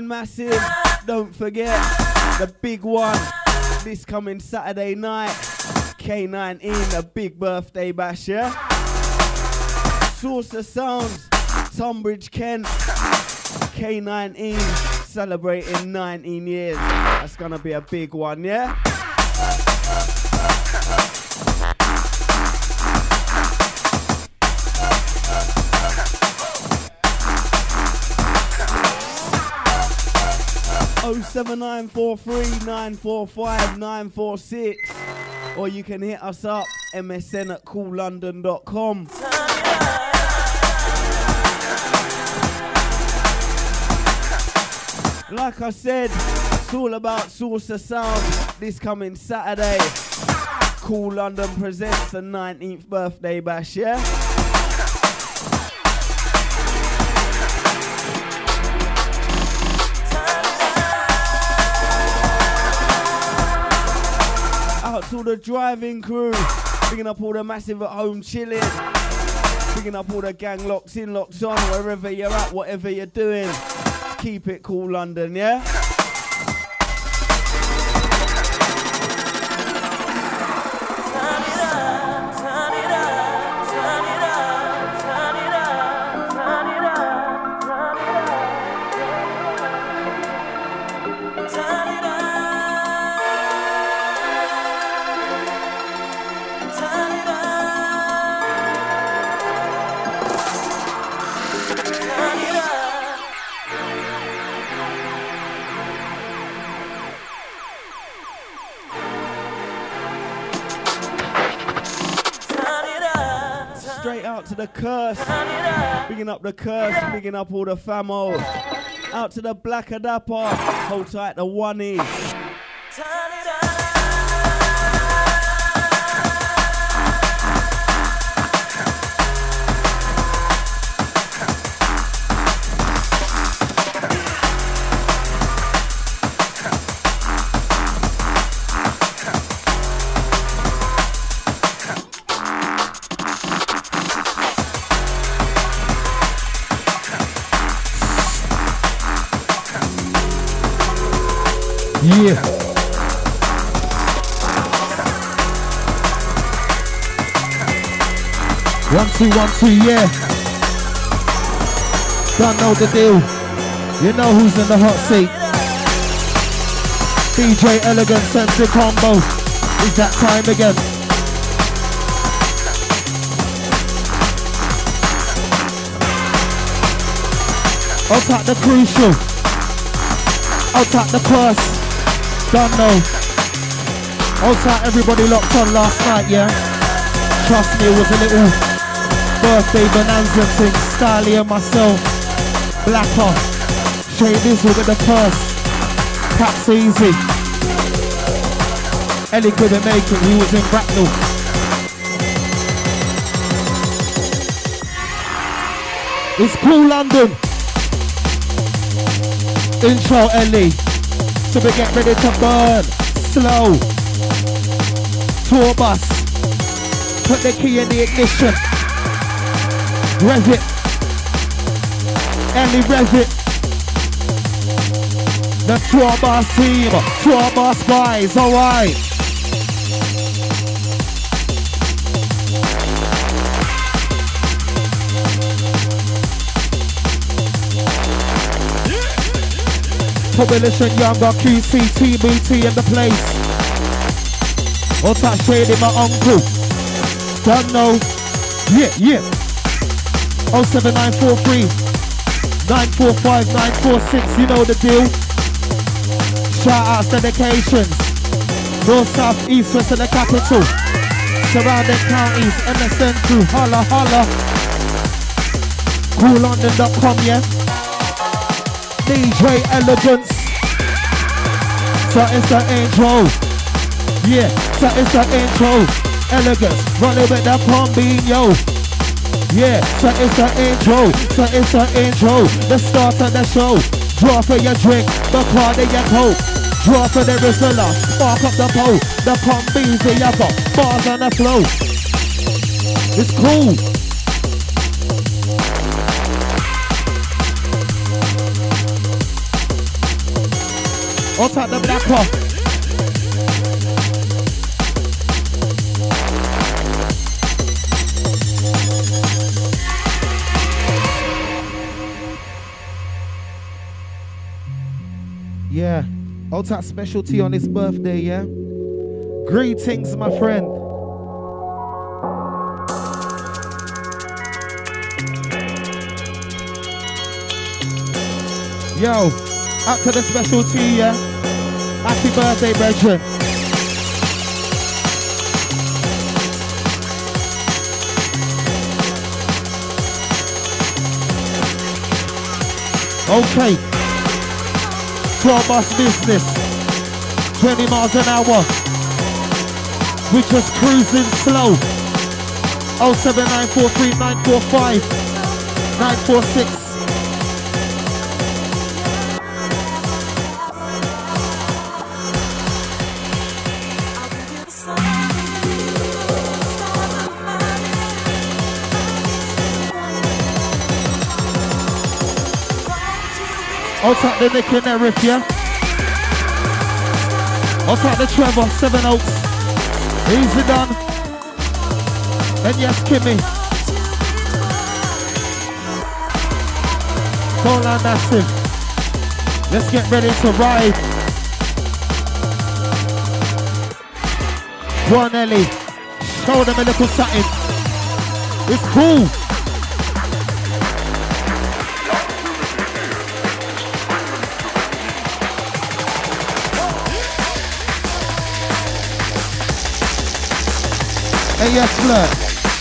massive. Don't forget the big one this coming Saturday night. K19, a big birthday bash, yeah? Source of Sounds, Tunbridge, Kent. K19 celebrating 19 years. That's gonna be a big one, yeah? Oh 07943 945 946, or you can hit us up msn@coollondon.com. Like I said, it's all about Source of Sound this coming Saturday. Cool London presents the 19th birthday bash, yeah? Out to the driving crew, picking up all the massive at home chilling, picking up all the gang locks in, locks on, wherever you're at, whatever you're doing. Keep it cool, London, yeah? To the Curse, bigging up the Curse, bigging up all the famo. Out to the Black Adapa, hold tight the Oney. Yeah. One, two, yeah. Don't know the deal. You know who's in the hot seat. DJ Elegant, Sensi Combo. It's that time again. I'll tap the crucial. I'll tap the Curse. Don't know. I'll tap everybody locked on last night, yeah? Trust me, it was a little birthday bonanza thing. Styly and myself. Blacker. Shay Bizzle with the Curse. Caps easy. Ellie couldn't make it, he was in Bracknell. It's Cool London. Intro Ellie. So we get ready to burn. Slow. Tour bus. Put the key in the ignition. Rev it. Ellie rev it. The tour bus team. Tour bus guys, alright. Coalition Younger, QC, TBT in the place. All that shade in my uncle. Don't know. Yeah. 07943 945 946, you know the deal. Shout outs, dedications. North, south, east, west of the capital. Surrounding counties, MSN crew, holla, holla. CoolLondon.com, yeah. DJ Elegance. So it's the intro. Yeah, so it's the intro. Elegance, running with the Combino. Yeah, so it's the intro. So it's the intro. The start of the show. Draw for your drink, the card of your coat. Draw for the Rizzola, spark up the pole. The Combis in your got bars on the flow. It's cool. Out at the Blacker. Yeah, out that specialty on his birthday, yeah? Greetings, my friend. Yo, out to the specialty, yeah? Happy birthday, brethren. Okay. 12 bus business, 20 miles an hour. We're just cruising slow. 07943 945 946. I'll take the Nick in there, Riff, yeah? I'll take the Trevor, 7 Oaks. Easy done. And yes, Kimmy. Don't land massive. Let's get ready to ride. Go on, Ellie. Show them a little something. It's cool. Hey, yes, flirt.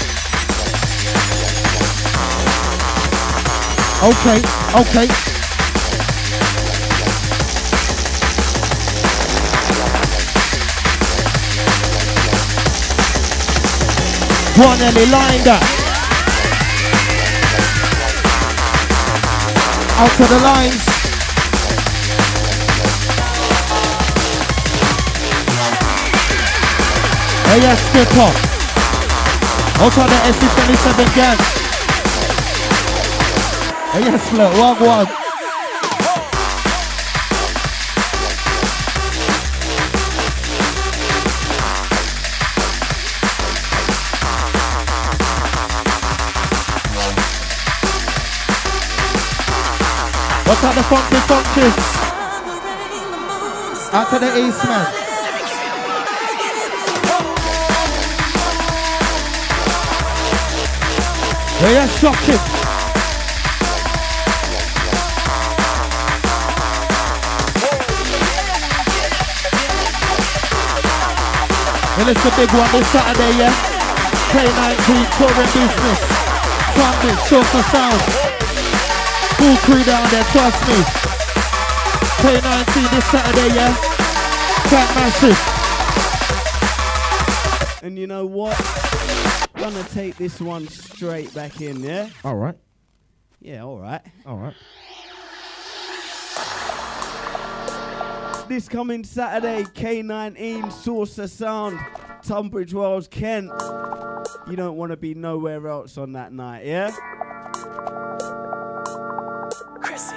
Okay, okay. Go on, Ellie, line that. Out to the lines. Hey, yes, skipper. Out on the SC27 gang. Hey, yes, look, 1-1. What's up the funky? Out to the Eastman. Yeah, yeah, shocking. And it's a big one this Saturday, yeah? K19 touring business. Sunday, Sofa Sound. Full crew down there, trust me. K19 this Saturday, yeah? Quite massive. And you know what? Gonna take this one straight back in, yeah? Alright. Yeah, alright. Alright. This coming Saturday, K19, Source of Sound, Tunbridge Wells, Kent. You don't want to be nowhere else on that night, yeah? Chrissy.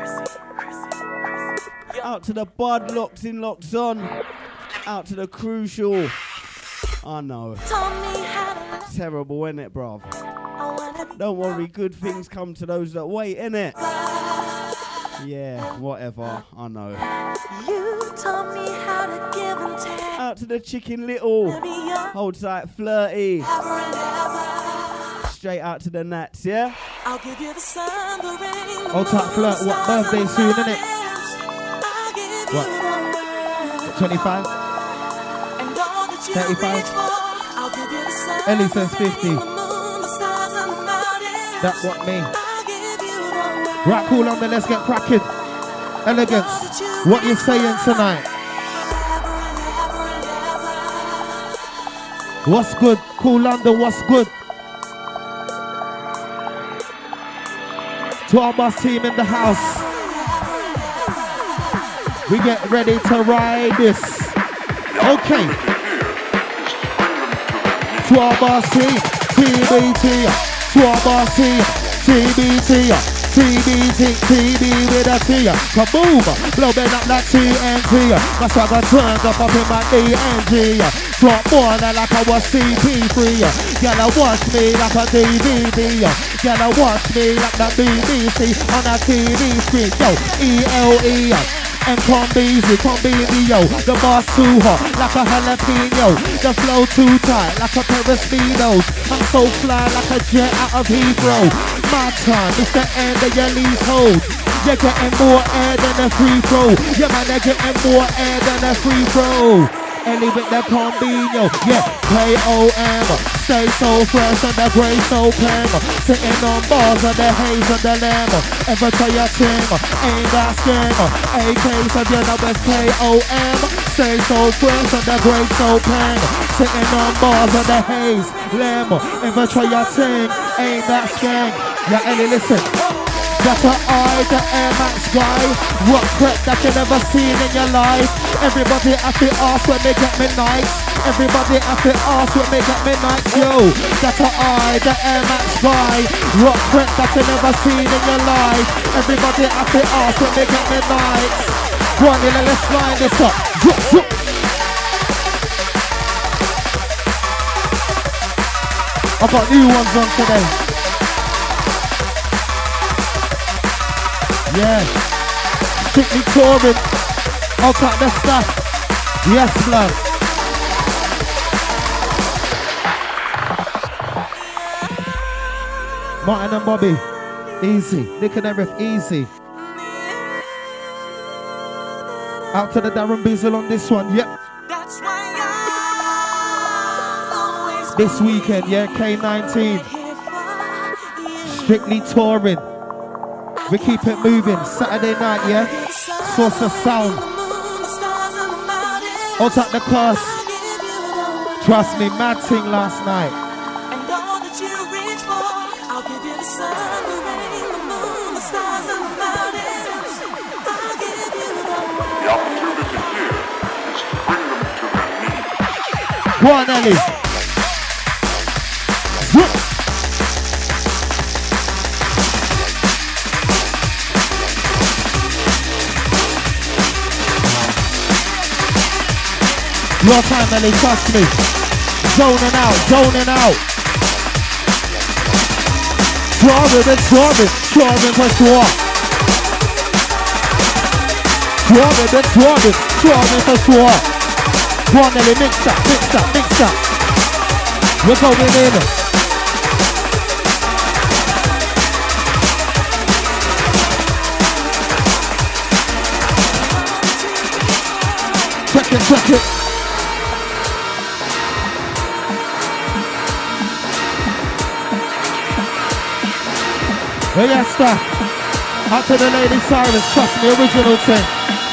Out to the Bud, Locks in, Locks on. Out to the Crucial. I know. Terrible, isn't it, bruv? Don't worry, good things come to those that wait, innit? Yeah, whatever, I know. You taught me how to give and take. Out to the Chicken Little. Hold tight, Flirty. Straight out to the Nats, yeah? I'll give you the sun, the rain, Hold tight, Flirt. What birthday soon, innit? What? 25? 35? Ellie says 50. That's what me. Right, cool on then, let's get cracking. Elegance, what you saying tonight? What's good? Cool London, what's good? To our boss team in the house. We get ready to ride this. Okay. To our boss team, TBT. To our boss team, TBT. TB, TB with a T. Kaboom, blowing up like TNT. My swagger turned up in my DNG. Drop more than like I was CP3. Gotta watch me like a DVD. Gotta watch me like the BBC on a TV screen. Yo, ELE. And Combeezy, yo. The boss too hot, like a jalapeno. The flow too tight, like a pair of speedos. I'm so fly, like a jet out of Heathrow. My time, it's the end of your leasehold. You're getting more air than a free throw. Yeah, man, they're getting more air than a free throw. Ellie with the Combino, yeah, K-O-M. Stay so fresh and the grey so clean. Sitting on bars of the haze and the lamb. Ever try your thing, ain't that skin. AKs of your numbers, K-O-M. Stay so fresh and the grey so clean. Sitting on bars of the haze, lamb. Ever try your thing, ain't that skin. Yeah, Ellie, listen. That's an eye, the Air Max guy. Rock crap that you never seen in your life. Everybody have to ask when they get me nice. Everybody have to ask when they get me nice. Yo, that's an eye, the Air Max guy. Rock crap that you never seen in your life. Everybody have to ask when they get me nice. Go on, let's line this up. I've got new ones on today. Yeah, strictly touring. I'll cut the stuff. Yes, love. Martin and Bobby, easy. Nick and Erith, easy. Out to the Darren Bizzle on this one, yep. This weekend, yeah, K19. Strictly touring. We keep it moving. Saturday night, yeah? Source of sound. Out at the cost. Trust me, mad thing last night. And all that you reach for, I'll give you the sun, the rain, the moon, the stars and the mountains. I'll give you the world. The opportunity here is to bring them to their knees. Go on, Ellie. Your time, Ellie, trust me. Zoning out, zoning out. Drawing for sure. Drawing for sure. Go on, Ellie, mix that. We're going in. Check it. Hey, yes, sir. Out to the Lady Cyrus, trust me, original thing.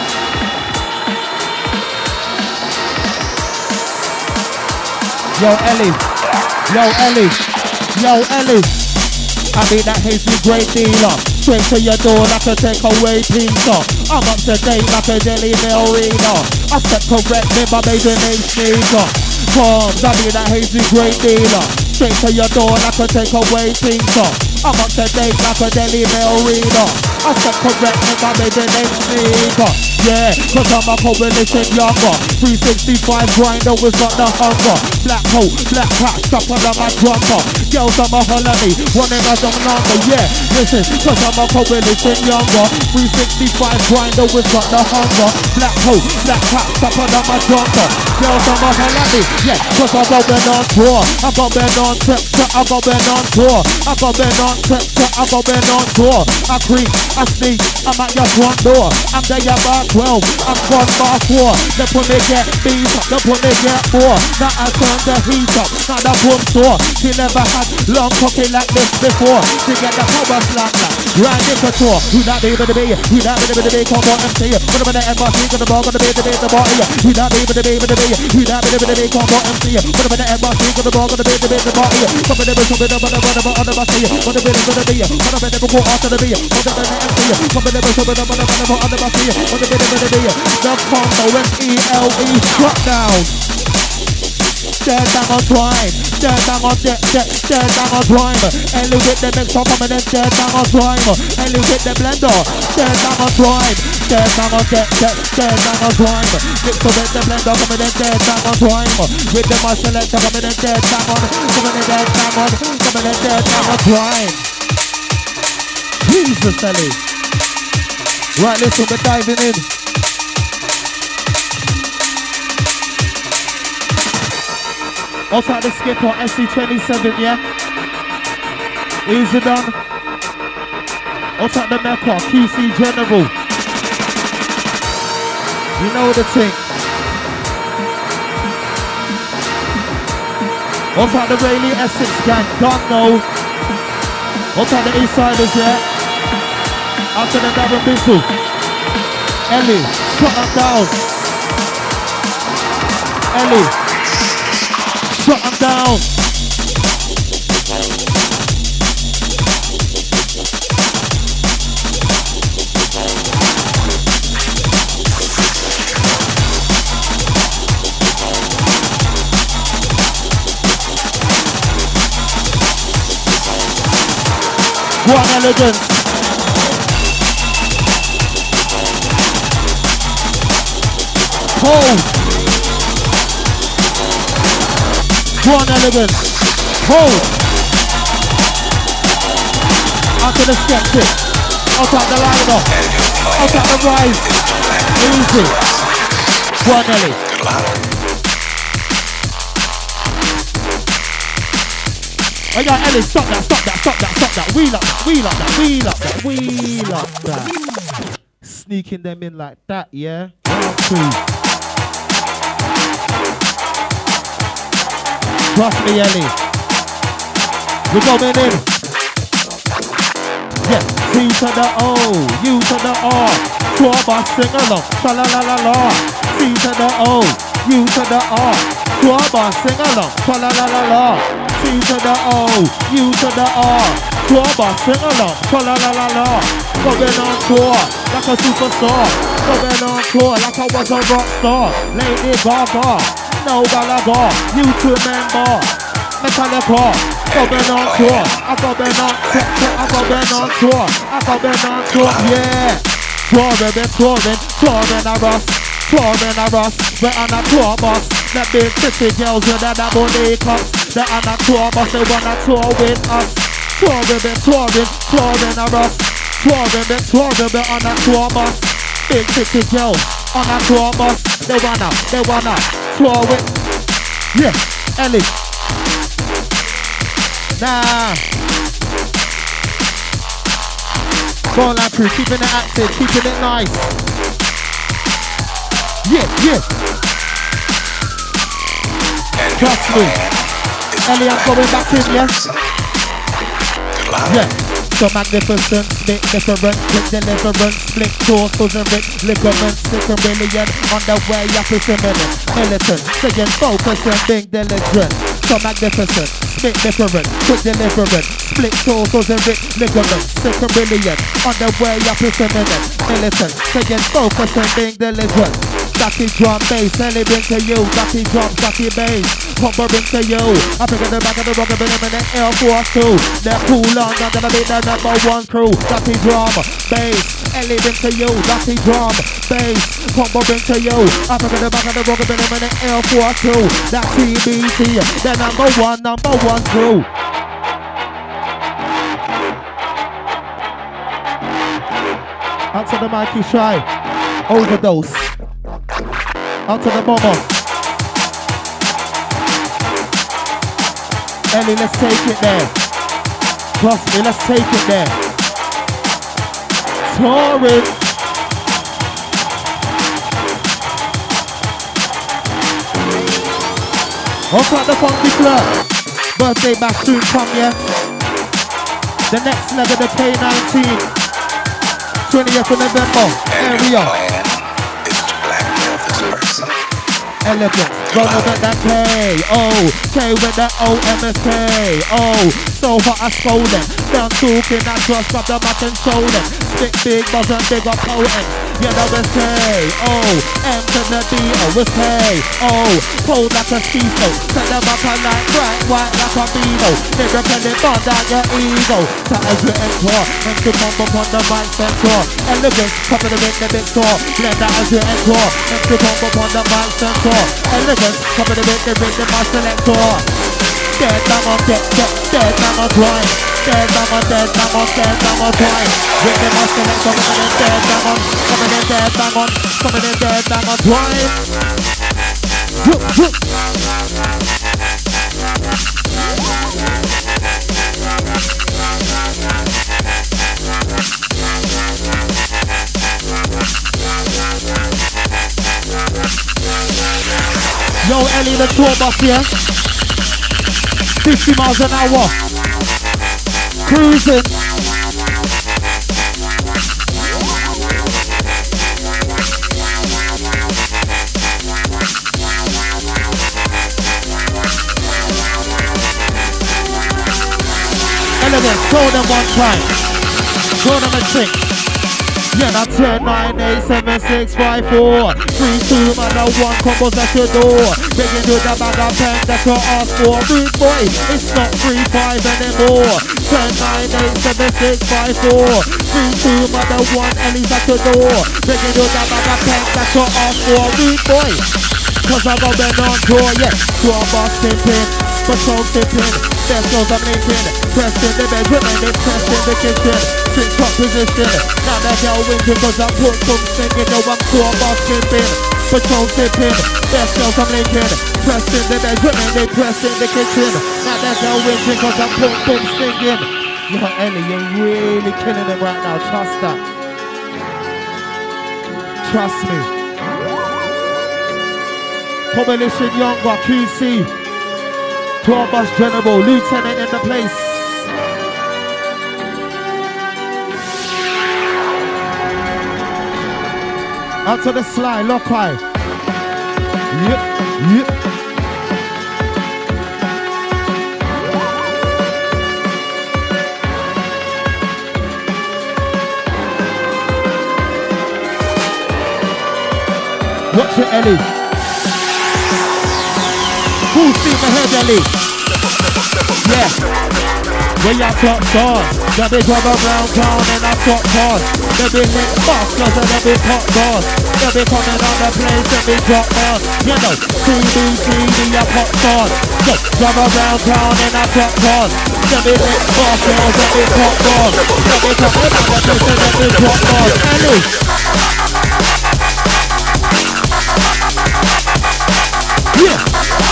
Yo, Ellie. I be that hazy great dealer. Straight to your door like a takeaway pizza. I'm up to date like a Daily Mail reader. I step correct in my baby name sneaker. Bombs, I be that hazy great dealer. Straight to your door like a takeaway pizza. I'm up to date like a Daily Mail reader. I step correct in my baby name sneaker. Yeah, cause I'm a coalition younger. 365 grinder with got the hunger. Black coat, black hat, stuck under my drummer. Girls I'm a holiday, running as a number. Yeah, listen, cause I'm a coalition younger. 365 grinder with got the hunger. Black coat, black hat, stuck under my drummer. Girls I'm a holiday, yeah, cause I got been on tour. I got been on trip, I got been on tour. I got been on trip, I got been on tour. I creep, I sneak, I'm at your front door. I'm there about 12, I'm gone by 4. They put me get beat up, they put me get 4. Now I turn the heat up, now the boom store. She never had long cooking like this before. She get the power slam like right in the tour. Who that be, who that be, come on MC. What about the MRC, gonna ball, gonna be the body. Who that be, who that be, come on MC. What about the MRC, gonna ball, gonna be the body. Something never, on the bus here. What about the be, what about the go after the be, what about the MC. Something never, on the bus here. What about the combo with ELE shut down. Dead bang on time. Dead bang on dead bang on time. Ellie with the mix up and then dead bang on time. Ellie with the blender. Dead bang on time. Dead bang on dead bang on time. Mix up with the blender coming in dead bang on time. With the my selector coming in dead bang on. Coming in dead bang on. Coming in dead bang on time. Jesus, Ellie. Right, listen, we're diving in. Outside the skipper, SC27, yeah? Easy done. Outside the Mecca, QC General. You know the thing. Outside the Rayleigh Essex gang, don't know. Outside the Eastsiders, yeah? After the Darren Bissell. Ellie, shut them down. Ellie, shut them down. One elegance. Hold. One elegance. Hold. Onto the skeptic. Outside the liner. Outside the rise. Easy. One Ellie. Oh yeah, Ellie, stop that. Wheel up that. Sneaking them in like that, yeah? Round two. Trust me, Ellie. We're going in. Yeah, T to the O, U to the R. Tour bus, sing along. Tra-la-la-la-la. T to the O, U to the R. Tour bus, sing along. Tra-la-la-la-la. T to the O, U to the R. Tour bus, sing along. Tra-la-la-la-la. Going on tour like a superstar. Going on tour like I was a rock star. Lady Gaga, no Gallagher. YouTube member, Metallica. Going on tour. I got been on tour. Yeah. Touring a Ross. We're on a tour bus. The big city girls with that body cups. They're on a tour bus. They wanna tour with us. Touring a Ross. Touring on a tour bus. Big city girls on a tour bus. They wanna tour with. Yeah, Ellie. Nah. Ballland crew, keeping it active, keeping it nice. Yeah. Trust me. Ellie, I'm going back in, yes? Yeah. So magnificent, split different, quick deliverance, split torsos and rich ligaments, sick and brilliant, on the way up is imminent, militant, staying focused and being diligent. So magnificent, split different, quick deliverance, split torsos and rich ligaments, sick and brilliant, on the way up is imminent, militant, staying focused and being diligent. Ducky drum bass, Ellie bring to you, ducky drum, ducky bass, Humber bring to you. I pick up the back of the rocket, bring them in the Air Force 2. They're cool on, I'm gonna be the #1 crew. Ducky drum, bass, Ellie bring to you, ducky drum, bass, Humber bring to you. I pick up the back of the rocket, bring them in the Air Force 2. That's TBT, the #1 crew. Out to the Mikey Shy, overdose. Out to the bomber. Ellie, let's take it there. Trust me, let's take it there. Touring. Up at the Funky Club. Birthday bash soon come, yeah? The next leg of the K19. 20th of November. Area. Is to blackmail this person. Elegant. Run with that K, K with that O-M-S-K, so hot I scold them. Down talking, I trust, grab the mic and show them. Stick big, buzz and big up potent. Yeah, that was K, M to the D-O was K, cold like a ski slope. Set them up and like bright white like a beano. Nigga, can it burn down your ego? So as you enter, and to pump up on the mic center. Elegance, top of the ring, the big store. Blend that as you enter, and to pump up on the mic center. Elegance, top of the ring, the my selector. Dead, I'm on dead, dead, I'm on grind. Dead, I'm on dead, I'm on dead, I'm on grind. With the my selector, coming in dead, I'm on, coming in dead, I'm on, coming in dead, I'm on grind. Yo, Ellie, the tour bus here. 50 miles an hour. Cruising. Elegant, show them one time. Show them a trick. Yeah, now 10, 9, 8, 7, 6, 5, 4 3, 2, man, now 1 combos at your door. Taking to the bag of pen that you ask for. Rude boy, it's not 3, 5 anymore. 10, 9, 8, 7, 6, 5, 4 3, 2, man, now 1 Ellie's at your door. Taking to the bag of pen that you ask for. Rude boy, cause I got been on tour, yeah. Tour bus tipping, patrol tipping. There's no I'm linking. Pressing the bedroom and it's pressing the kitchen. Switch up position. Now that girl winking cause I put some singing. Yo, I'm tour bus tipping, patrol tipping. There's no I'm linking. Pressing the bedroom and they pressing the kitchen. Now that girl winking cause I put some singing. Yo, Ellie, you're really killing it right now. Trust that. Trust me. Coalition Younger, QC. Tour bus general, lieutenant in the place. Out to the slide, lock high. Yep. Watch it, Ellie. Full steam ahead, Ellie. Yeah. Where you top stars. The big rubber round town and I top cars. The big hit busters and the big hot bars. The big coming on the place and big drop bars. You know, CBCD, I pop stars. So, rubber round town and I top cars. The big hit busters and big hot bars. The big coming on the place and the big drop bars. Ellie. Yeah.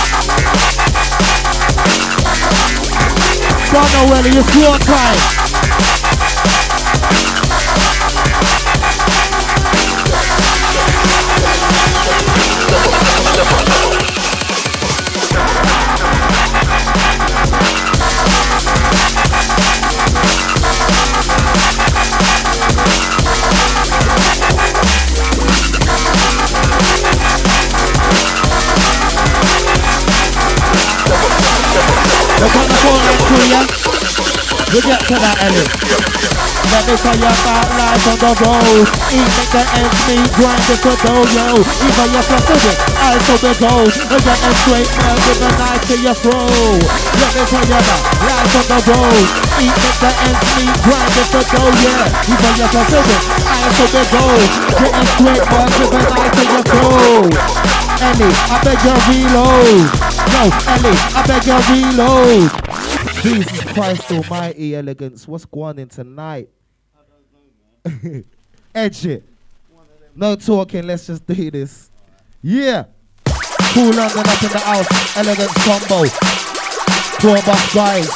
Don't know whether it's your time. Look on the phone and to ya. We get to that, Ellie. Let me tell you about life on the road. Eat, make the ends meet, grind it for dough, yo. Even your flexible, eyes open gold. And get a straight man with a knife to your throat. Let me tell you about life on the road. Eat, make the ends meet, grind it for dough, yeah. Even your flexible, eyes open gold. Get a straight man with a knife to your throat. Ellie, I beg you reload. No, Ellie, I beg you reload. Jesus Christ almighty, Elegance. What's going on tonight? I don't know, man. Edge it. No talking, let's just do this. Yeah. Cool London up in the house. Elegance combo. Tour bus guys.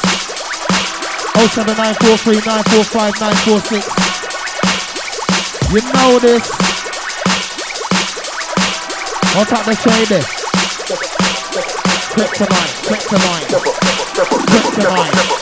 07943 945 946. You know this. What's up the shade? Kryptonite, kryptonite, kryptonite.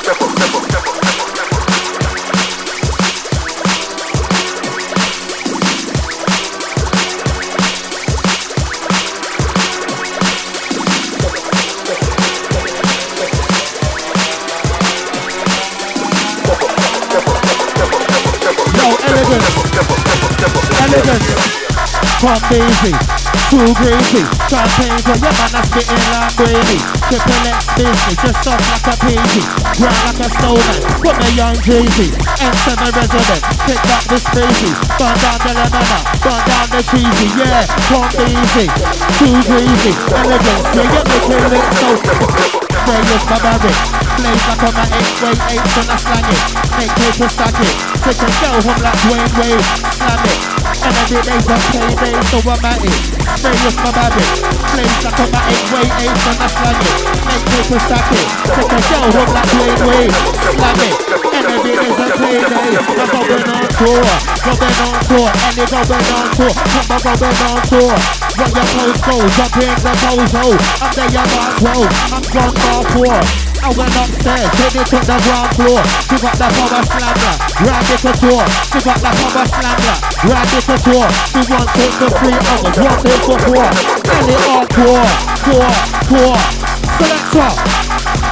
come easy, too greasy. Champagne for your man that's spitting like gravy. Triple X business, just soft like a PG. Grind like a stoner, put me young Jeezy. N7 resident, pick up the species. Burn down the lemon, burn down the cheesy. Yeah, come easy, too greasy. Elegance, yeah, you're making it so. Rayus my barrick, blaze like a matic, weight 8 when I slang it. Make paper stack it, take a girl home like Wayne Wade, slam it. And every day's a payday, so I'm at it. Rayus my barrick, blaze like a matic, weight 8 when I slang it. Make paper stack it, take a girl home like Wayne Wade, slam it. And every day's a payday, I'm going on tour, and you're going on tour, come on, going on tour. Run your postcode, jump in the pozo. I'm the young Mark, I'm gone far poor. I went upstairs, take it to the ground floor. She got the power slammer, rabbit a tour. She got the power slammer, rabbit a tour. She wants it for 3 hours, wants it for 4. And it all poor. Selector.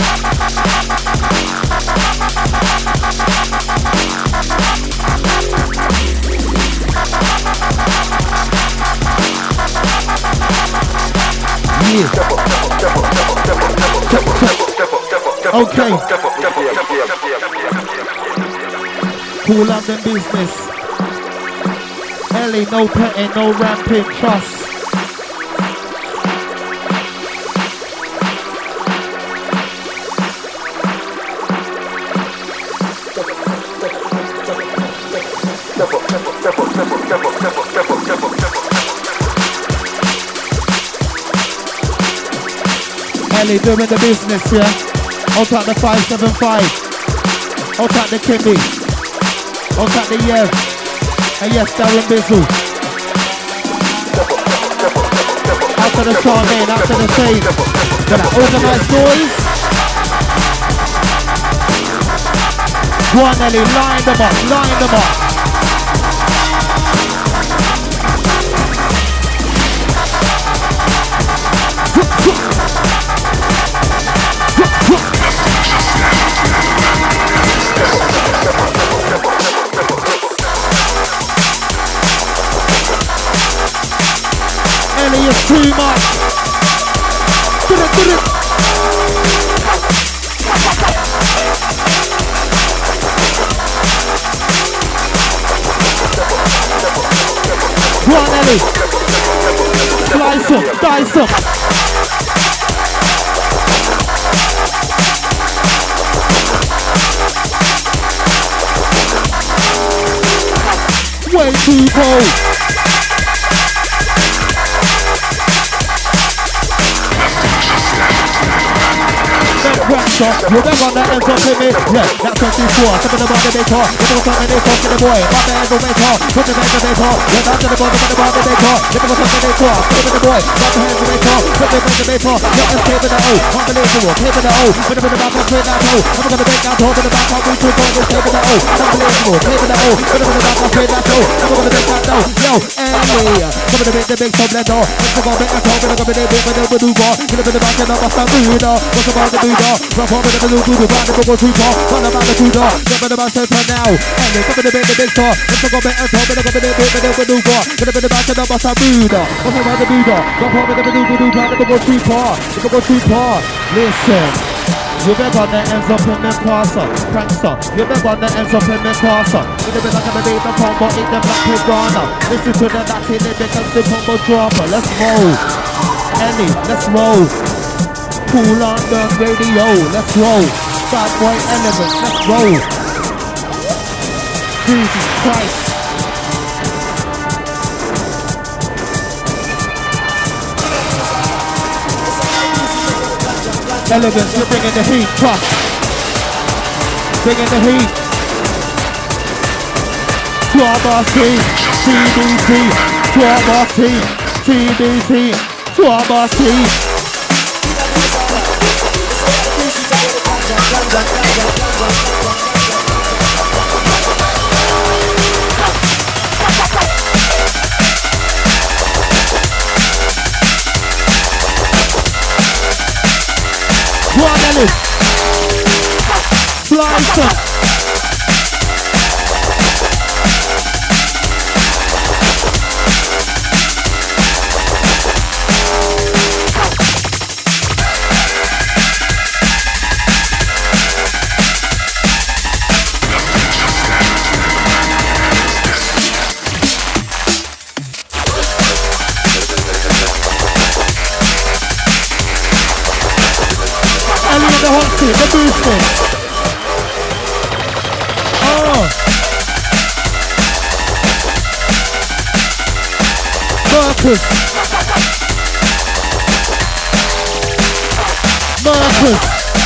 Okay. Cool up the business. Ellie, no petting, no ramping, trust. Ellie doing the business, yeah? Out at the 575. Out at the Kimmy. Out at the Yev. And yes, Darren Bizzle. Out to the Charmaine, out to the Shane. Got that organised noise. Go on, Ellie, line them up. Ellie is too much. Get it. Go on, Ellie. Slice up, dice up. Way too cold. You're back on that and talking me. Yeah, that's 24. Something about the big car. You're talking me, talking the boy. My man go make car. Put the man to make car. You're not to the bottom of the bar to make car. You're talking the make car. Put the boy. Got the hands to make car. Put the man to make car. You're just taping the O. Unbelievable. Taping the O. Put the back on straight that O. I'm gonna make that toe. Put the back on we two boys. Taping the O. Unbelievable. Taping the O. Put the back on straight that O. I'm gonna make that no. Yo, Ellie. Come to make the big top blender. I'm gonna make that toe. I'm gonna make the big maneuver. Gonna put the back in the bus and Buddha. What's about the Buddha? Drop on the blue. About the bubble too far, run about the two door, jump in the back center now, and they're coming to make the big store. Let's go back and talk, but they're going to make the maneuver. Gonna be the back of the bus and Buddha. What's about the Buddha? Drop on the maneuver, about the bubble too far, the bubble too far. Listen. You better on the ends up in the casa, prankster. You better on the ends up in the casa. You better not gonna leave the combo, eat the black piranha. Listen to the Latin, they become the combo dropper. Let's roll. Ellie, let's roll. Cool on the radio, let's roll. Bad boy elements, let's roll. Jesus Christ. Elegance, you're bringing the heat, trust. Bringing the heat. Twabasi, TBT, Twabasi, TBT, Twabasi. Go on, Ellis. Slice up. What's it? The boosting. Oh. Marcus. Marcus.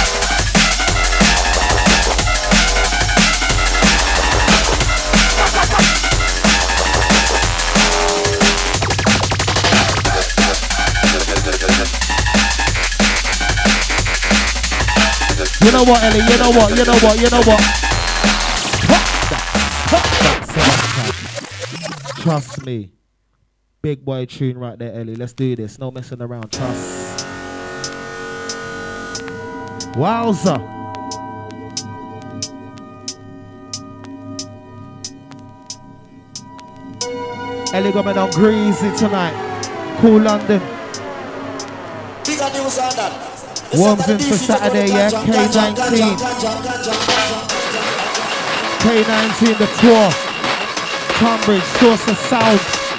You know what, Ellie? You know what? You know what? You know what? Stop that. Trust me. Big boy tune right there, Ellie. Let's do this. No messing around. Trust. Wowza. Ellie got me down greasy tonight. Cool London. Worms in for Saturday, yeah? K19. K19, the tour. Tunbridge, Source of Sound.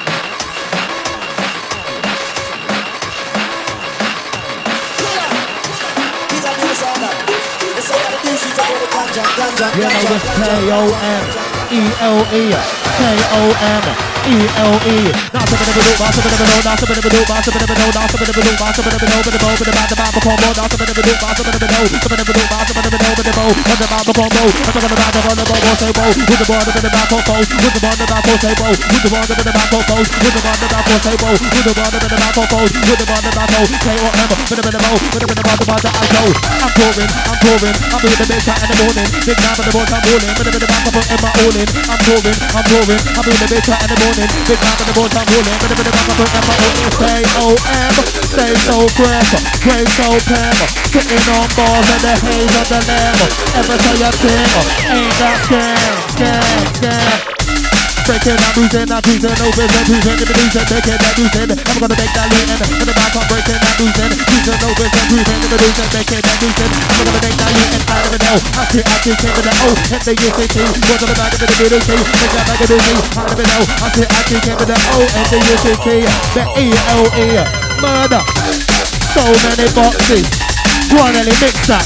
You know it's K-O-M-E-L-E. K-O-M-E-L-E. Now something to do, now something to do, now something to do, now something to do, now something to do, now something to do, but the bow, but the back, the back, before more, now something to do, now something to do, something to do, now something to do, but the bow, but the back, before more, and something to back, before the bow, say bow, with the ball, the back, for foes, with the ball, the back, for say bow, with the ball, the back, for foes, with the ball, the back, for say bow, with the ball, the back, for foes, with the ball, the back, for K-O-M, with the bow, with the back, the back, I go. I'm touring, I'm doing the big shot in the morning, big now, but the ball, I'm rolling, with the back, I'm putting my all in, I'm touring, I'm doing the big shot in the morning, big now, but the ball, I'm rolling, with the back, I'm putting my all in, K-O-M, stay so fresh, great so pam, sitting on balls and the haze on the lamb, ever say a thing, ain't that scam. Breaking and bruising, I'm cruising, over and cruising, give me losing, breaking and bruising, I'm gonna make that lean, in the back I'm breaking and bruising, cruising, over and cruising, give me losing, breaking and bruising, I'm gonna make that lean, and out of it now, I see, came with the O, and the UCT, was on the back of the BDC, make that back of the D, out of it now, I see, came with the O, and the UCT, the E-L-E, murder, so many boxes, go on Ellie, mix that.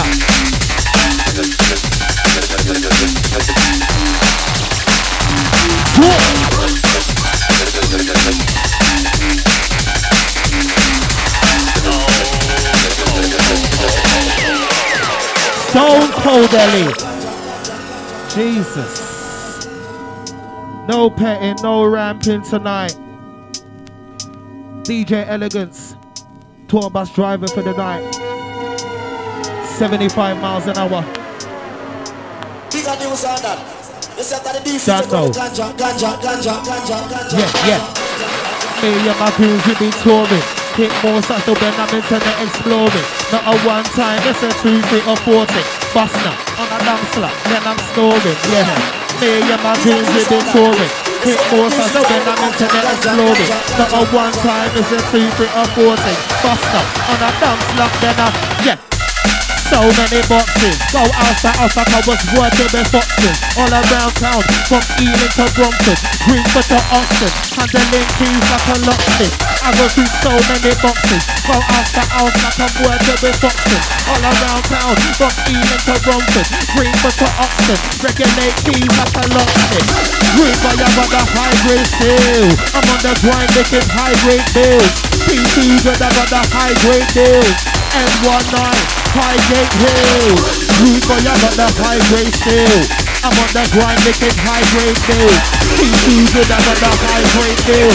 Stone Cold Ellie. Jesus. No petting, no ramping tonight. DJ Elegance. Tour bus driver for the night. 75 miles an hour. Dando. Yeah. Me and my crews, we be touring. Hit more such no Ben, I'm internet exploring. Not a one time, it's a 2, 3 or 40. Buster on a damn slap, then I'm snoring. Yeah. Me and my crews, we be touring. Hit more such no Ben, I'm internet exploring. Not a one time, it's a 2, 3 or 40. Buster on a damn slap, then I'm yeah. So many boxes, go outside, I was working with foxes all around town, from Ealing to Brompton, Greenford to Austin, handling keys like a locksmith. I go through so many boxes, go outside, I'm working with foxes all around town, from Ealing to Brompton, Greenford to Austin, regulate keys like a locksmith. Greenford, I got the high grade steel, I'm on the grind making high grade bills. P2, I got the high grade deals. N19, Highgate Hill. Rude boy, I got the high grade still. I'm on the grind making high grade deal. P2 good, I got the high grade deal.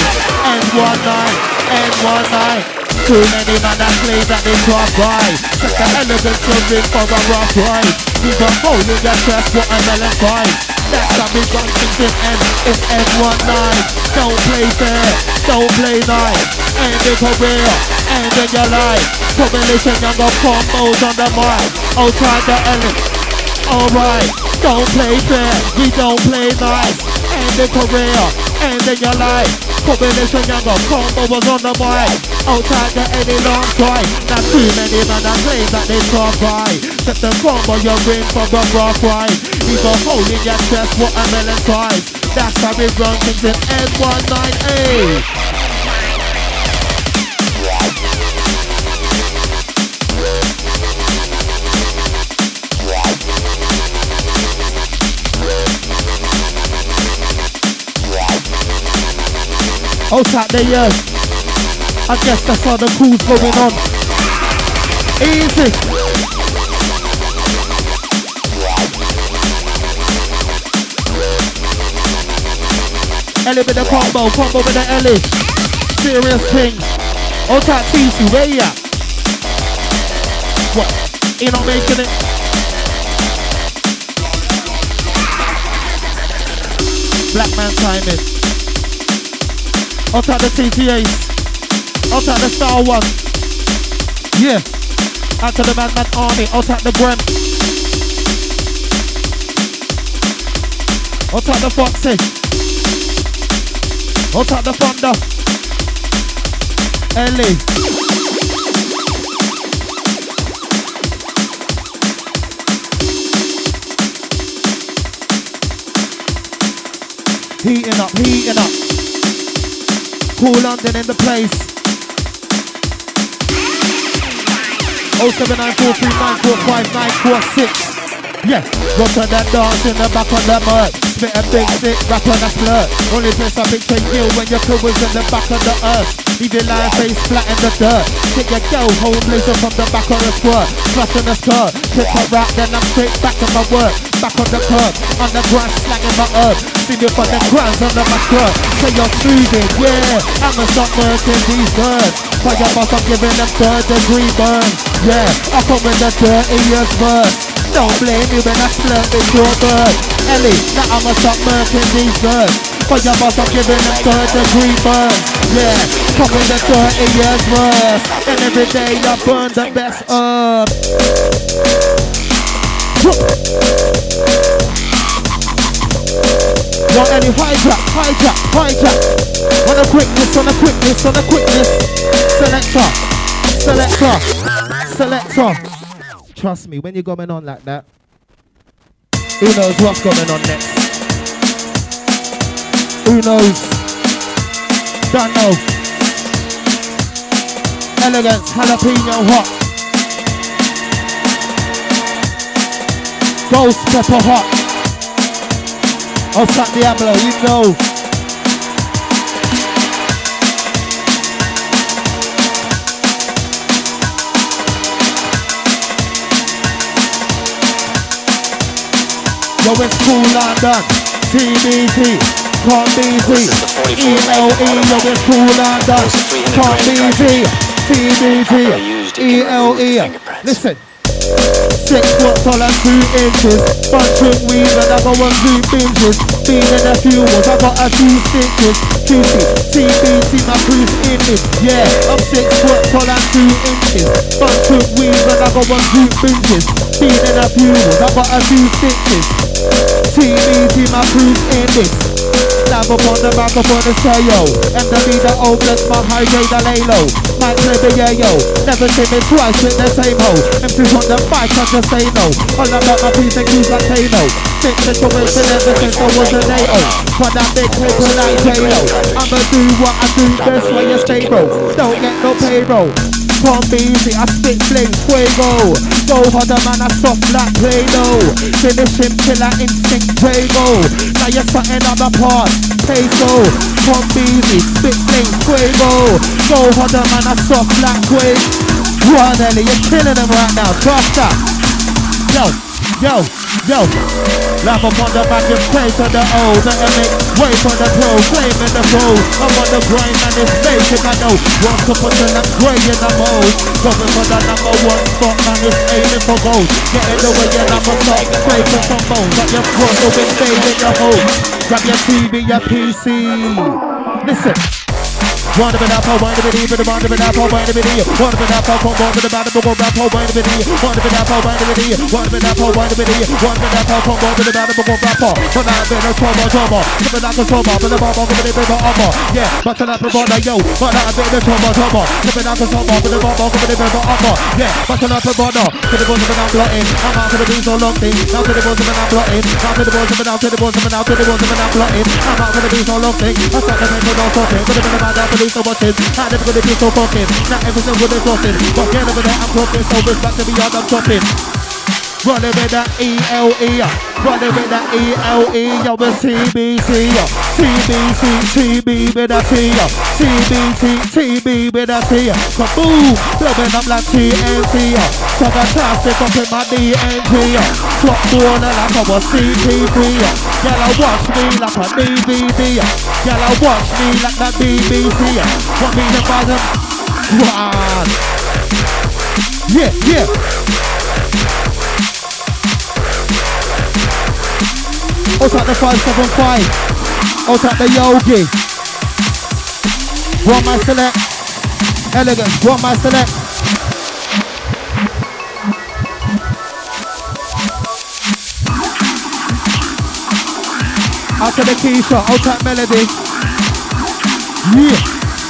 N19. Too many man that play that they drop by. Check the elegance of it for a rough ride. Keep a hole in your chest, what a melon vibe. That's how we run things in N, it's N19. Don't play fair, don't play nice. End your career, end in your life. Combination younger combos on the mic. Oh, try the element. Alright, don't play fair, we don't play nice. End your career, end in your life. Combination younger combo was on the mic. Outside the any long try. Not too many man that play that they drop by. Set the combo you're in for a rough ride. Leave a hole in your chest, what a melon size. That's how we run things in N19A. Outside the years. I guess that's how the crew's going on. Easy. Ellie with the combo with the Ellie. Serious things. Outside TC, where you at? What? You not making it? Black man timing. Outside the TTAs. Outside the Star One. Yeah. Out to the Madman Army. Outside the Brem. Outside the Foxy. Outside the Thunder. Ellie. Heating up. Cool London in the place. 07943945946. Yeah, rock on that dance in the back of the mud. Spit a big stick, rap on a flirt. Only place I picture you when your crew was in the back of the earth. Leave your lion face flat in the dirt. Take your girl home laser from the back of the squirt. Flush in the skirt, tip her rap, then I'm straight back to my work. Back on the curb, on the grass, slanging my herb. See me for the grands under my skirt. Say you're smoothing, yeah, I'ma stop working these birds. Fire boss, I'm giving them third degree burns. Yeah, I come with the dirtiest verse. Don't blame me when I flirt with your bird. Ellie, now I'ma stop murking these birds. Fire boss, I'm giving them third degree burns. Yeah, come with the dirtiest verse. And every day I burn the best herb. Want any hijack. On a quickness. Selector. Trust me, when you're going on like that, who knows what's going on next? Who knows? Don't know. Elegance, jalapeno hot. Ghost pepper hot. Outside Diablo, you know. Yo, it's Cool London, TBT, can't be free. ELE, yo, it's Cool London, can't be free. TBT, ELE. Listen. 6 foot tall and 2 inches. Bunching weed and I go on 2 binges. Being in the fuels, I got a 2 stitches. QC, TBT, my crew's image. Yeah, I'm 6 foot tall and 2 inches. Bunching weed and I go on 2 binges. Being in the fuels, I got a 2 stitches. TBT, my crew's image. Love upon the microphone and say yo. MW the old bless my high grade the lay low. Might play the yo. Never see me twice with the same hoe. MC's on the mic, I just say no. All about my P's and Q's like Kano. Think situation ever since I was an AO. For that big paper like J-Lo. I'ma do what I do best when you stay bro. Don't get no payroll. Can't be easy, I spit fling, fuego. Go harder man, I stop like Play-Doh. Finish him, killer instinct, J-Go. Now you're starting on the part, peso. Can't be easy, spit fling, fuego. Go harder man, I stop like Quavo. Run Ellie, you're killing them right now, trust that. Yo. Laugh upon the back and play to the O. Better make way for the pro, claiming the road. I'm on the grind and it's making I know. Want to put in that grey in the mode. Going for the number 1 spot, man, it's aiming for gold. Getting the way your number stop, breaking some bones. Got your front, the wind in your home. Grab your TV, your PC. Listen. One of it up, one of it even, one of it up, one of it in. One of it up, one of it about the book, rap, one of it in. One of it up, one of it in. One of it up, one of it in. One of it up, one of it about the book, rap, but I've been a trouble. Living like a trouble, but the bomb of it is a armor. Yeah, but I'm not yo, but I've been a trouble. Living like a trouble, but the bomb of it is a armor. Yeah, but I'm not a bother. To the boys of an outlaw-in. I'm out to the bees so long thing. Now to the boys of an outlaw-in. Now to the boys of an out, to the boys of an out, to the boys of an outlaw-in. I'm out to the bees so long thing. I start to make no talking. But I'm about to so watching. How never gonna be so fucking. Not everything good is talking. But get over there, I'm talking. So respect to me, I'm chopping. Running with that E-L-E, running with that E-L-E, yo, with CBT, CBT, with a T, CBT, with a T, kaboom, blowing up like TNT, so fantastic up in my DNG, drop more than like I was CP3, yellow watch me like a DVD, yellow watch me like that BBC, want me to buy them, one, yeah, What's at the 575? What's at the Yogi? One my select. Elegance, one my select. Out to the Keisha, out at Melody. Yeah.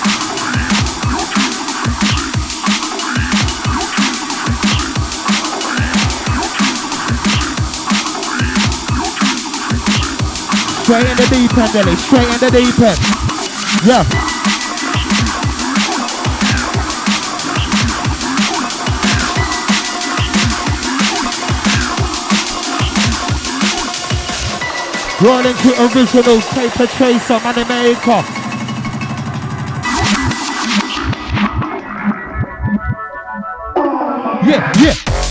Straight in the deep end, Ellie. Straight in the deep end. Yeah. Rolling to original paper chaser, money maker. Yeah.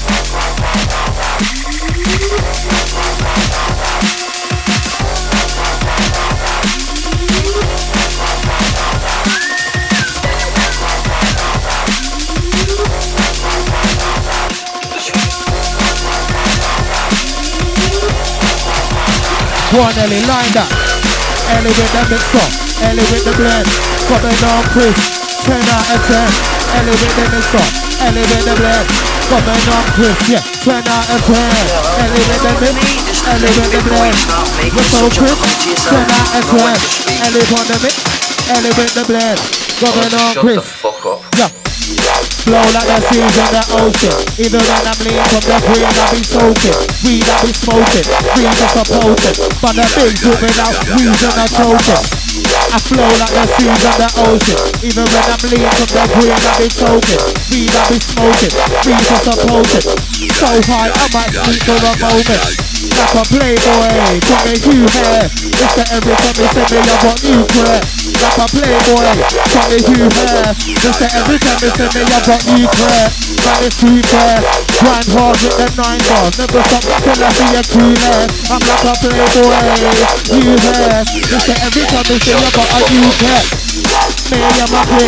One Ellie, line that. Ellie with the mixer, Ellie with the blend. Coming on Chris, 10 out of 10. Ellie with the mixer, Ellie with the blend. Coming on Chris, yeah, 10 out of 10. Ellie with the mix, Ellie with the blend. What's so Chris, 10 out of 10. Ellie on the mix, Ellie with the blend. Coming on Chris, yeah. Flow like the seas in the ocean. Even when I'm lean from the green, I be soaking. Weed I be smoking, green just a potent. But the big dripping out, weeds and a choking. I flow like the seas in the ocean. Even when I'm lean from the green, I be soaking. Weed I be smoking, green just a potent. So high, I might sleep for a moment. Like a playboy, got me huge hair. It's that every time they say me I got nuclear. Like a playboy, got me huge hair. It's that every time they say me I got nuclear. Man it's too fair, grind hard with the 9 bars. Never stop till I see a cool hair. I'm like a playboy, huge hair. It's that every time they say I got a nuclear. Me and my click,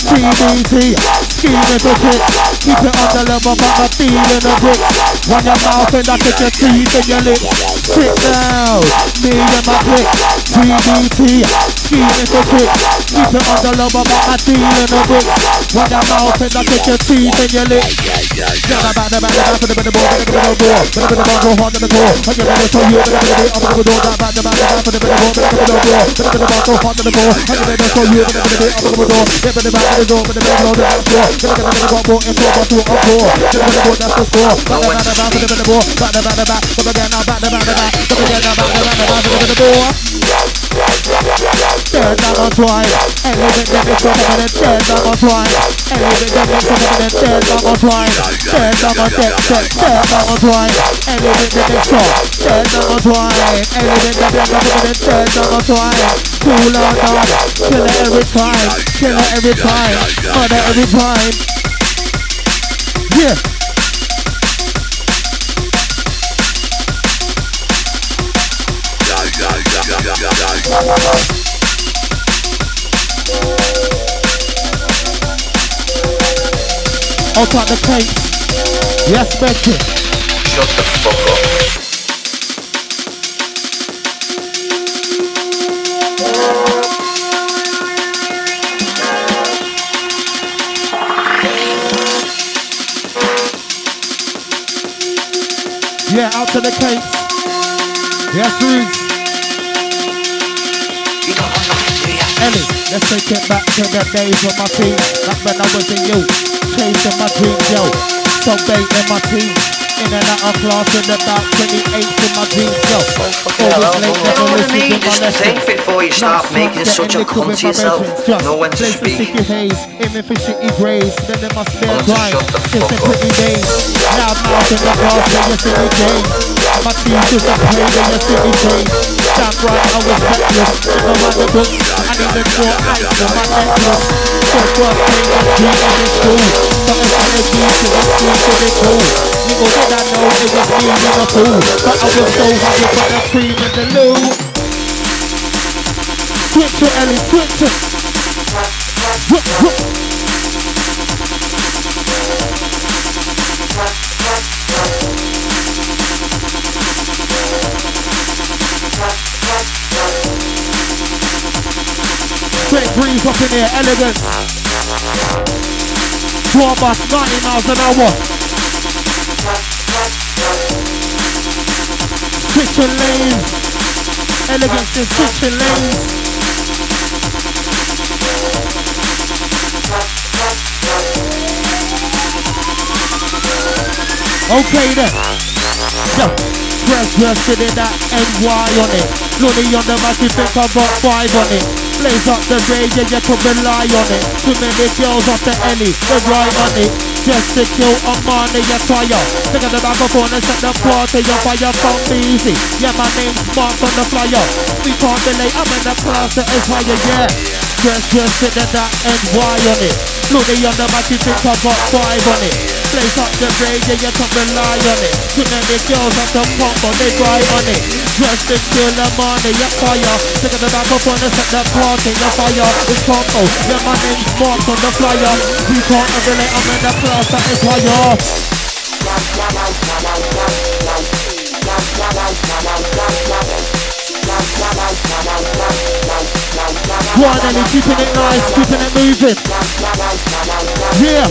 CBT, scheming for trick. Keep it on the level but I'm feeling a brick. Run your mouth and I take your teeth and your lips. Sit down, me and my click, CBT, scheming for trick. Keep it on the level but I'm feeling a brick. Run your mouth and I take your teeth and your lips. Yeah, back the for the ball, go hard to the core. I get ready to show you, I'm gonna do that back the for the ball, go hard to the core. I get ready to show you. I'm gonna go, get the back of the door, but the bed load that floor. Gonna go more into a bottle of four. Gonna go, that's the score. Back the ball, back the back, but again now back the back, but again now back the ball. Turn down on twice, elevate them in some of them, turn down on twice, elevate them in some of them, turn down on twice, turn down on turn down on twice, elevate them in some, turn down on twice, elevate them in some of them, turn down on twice. Cool on down, kill it every time, murder every time. Yeah. Out on the cake. Yes, Becky. Shut the fuck up. Yeah, out to the cake. Yes, Ruth. Ellie, let's take it back to the days of my team. Back when I was in you, chasing my dreams, yo. So bait in my team. In and out of class in about 28 in my dreams, yo. Fucking hell, Always late, never you know what I listen mean? to my Just think lessons. before you start making such a cunt of yourself. Know when to Place the speak. sticky haze, aiming for shitty grades. Then there must be a Tell 'em to grind. shut the It's fuck a up. pretty days. Now I'm out in the grass where you see me game. My team's just a play where you see me train. Damn right, I was reckless. Never mind the books. I needed more ice for my necklace. So work playing my dream in school. But it's energy to the school to the cool. People did not know it was me and a fool. But I was so hungry for the cream and the loo. Switch it, Ellie, switch it. Whoop, whoop. Straight breeze up in here, elegant. Tour bus, 90 miles an hour. Switching lanes. Elegance is switching lanes. Okay then. Yo, press in that NY on it. Looney on the mic, you think I got 5 on it. Blaze up the rage and you can rely on it. Too many girls off the Ellie, they right on it. Just to kill a money, you fire. Think of the microphone and set the party on fire from easy. Yeah, my name's Mark on the flyer. We can't delay, I'm in the class that is higher, yeah. Just in that NY on it. Looney on the mic, you think I got 5 on it. Blaze up the rage and you can rely on it. Too many girls off the pump, but they right on it. Just to kill the money, you fire. Think of the microphone and set the party on fire. It's combo, yeah, my name's Mark on the flyer. We can't relate, I'm in the class that is higher. Go on, Ellie, keeping it nice, keeping it moving. Yeah.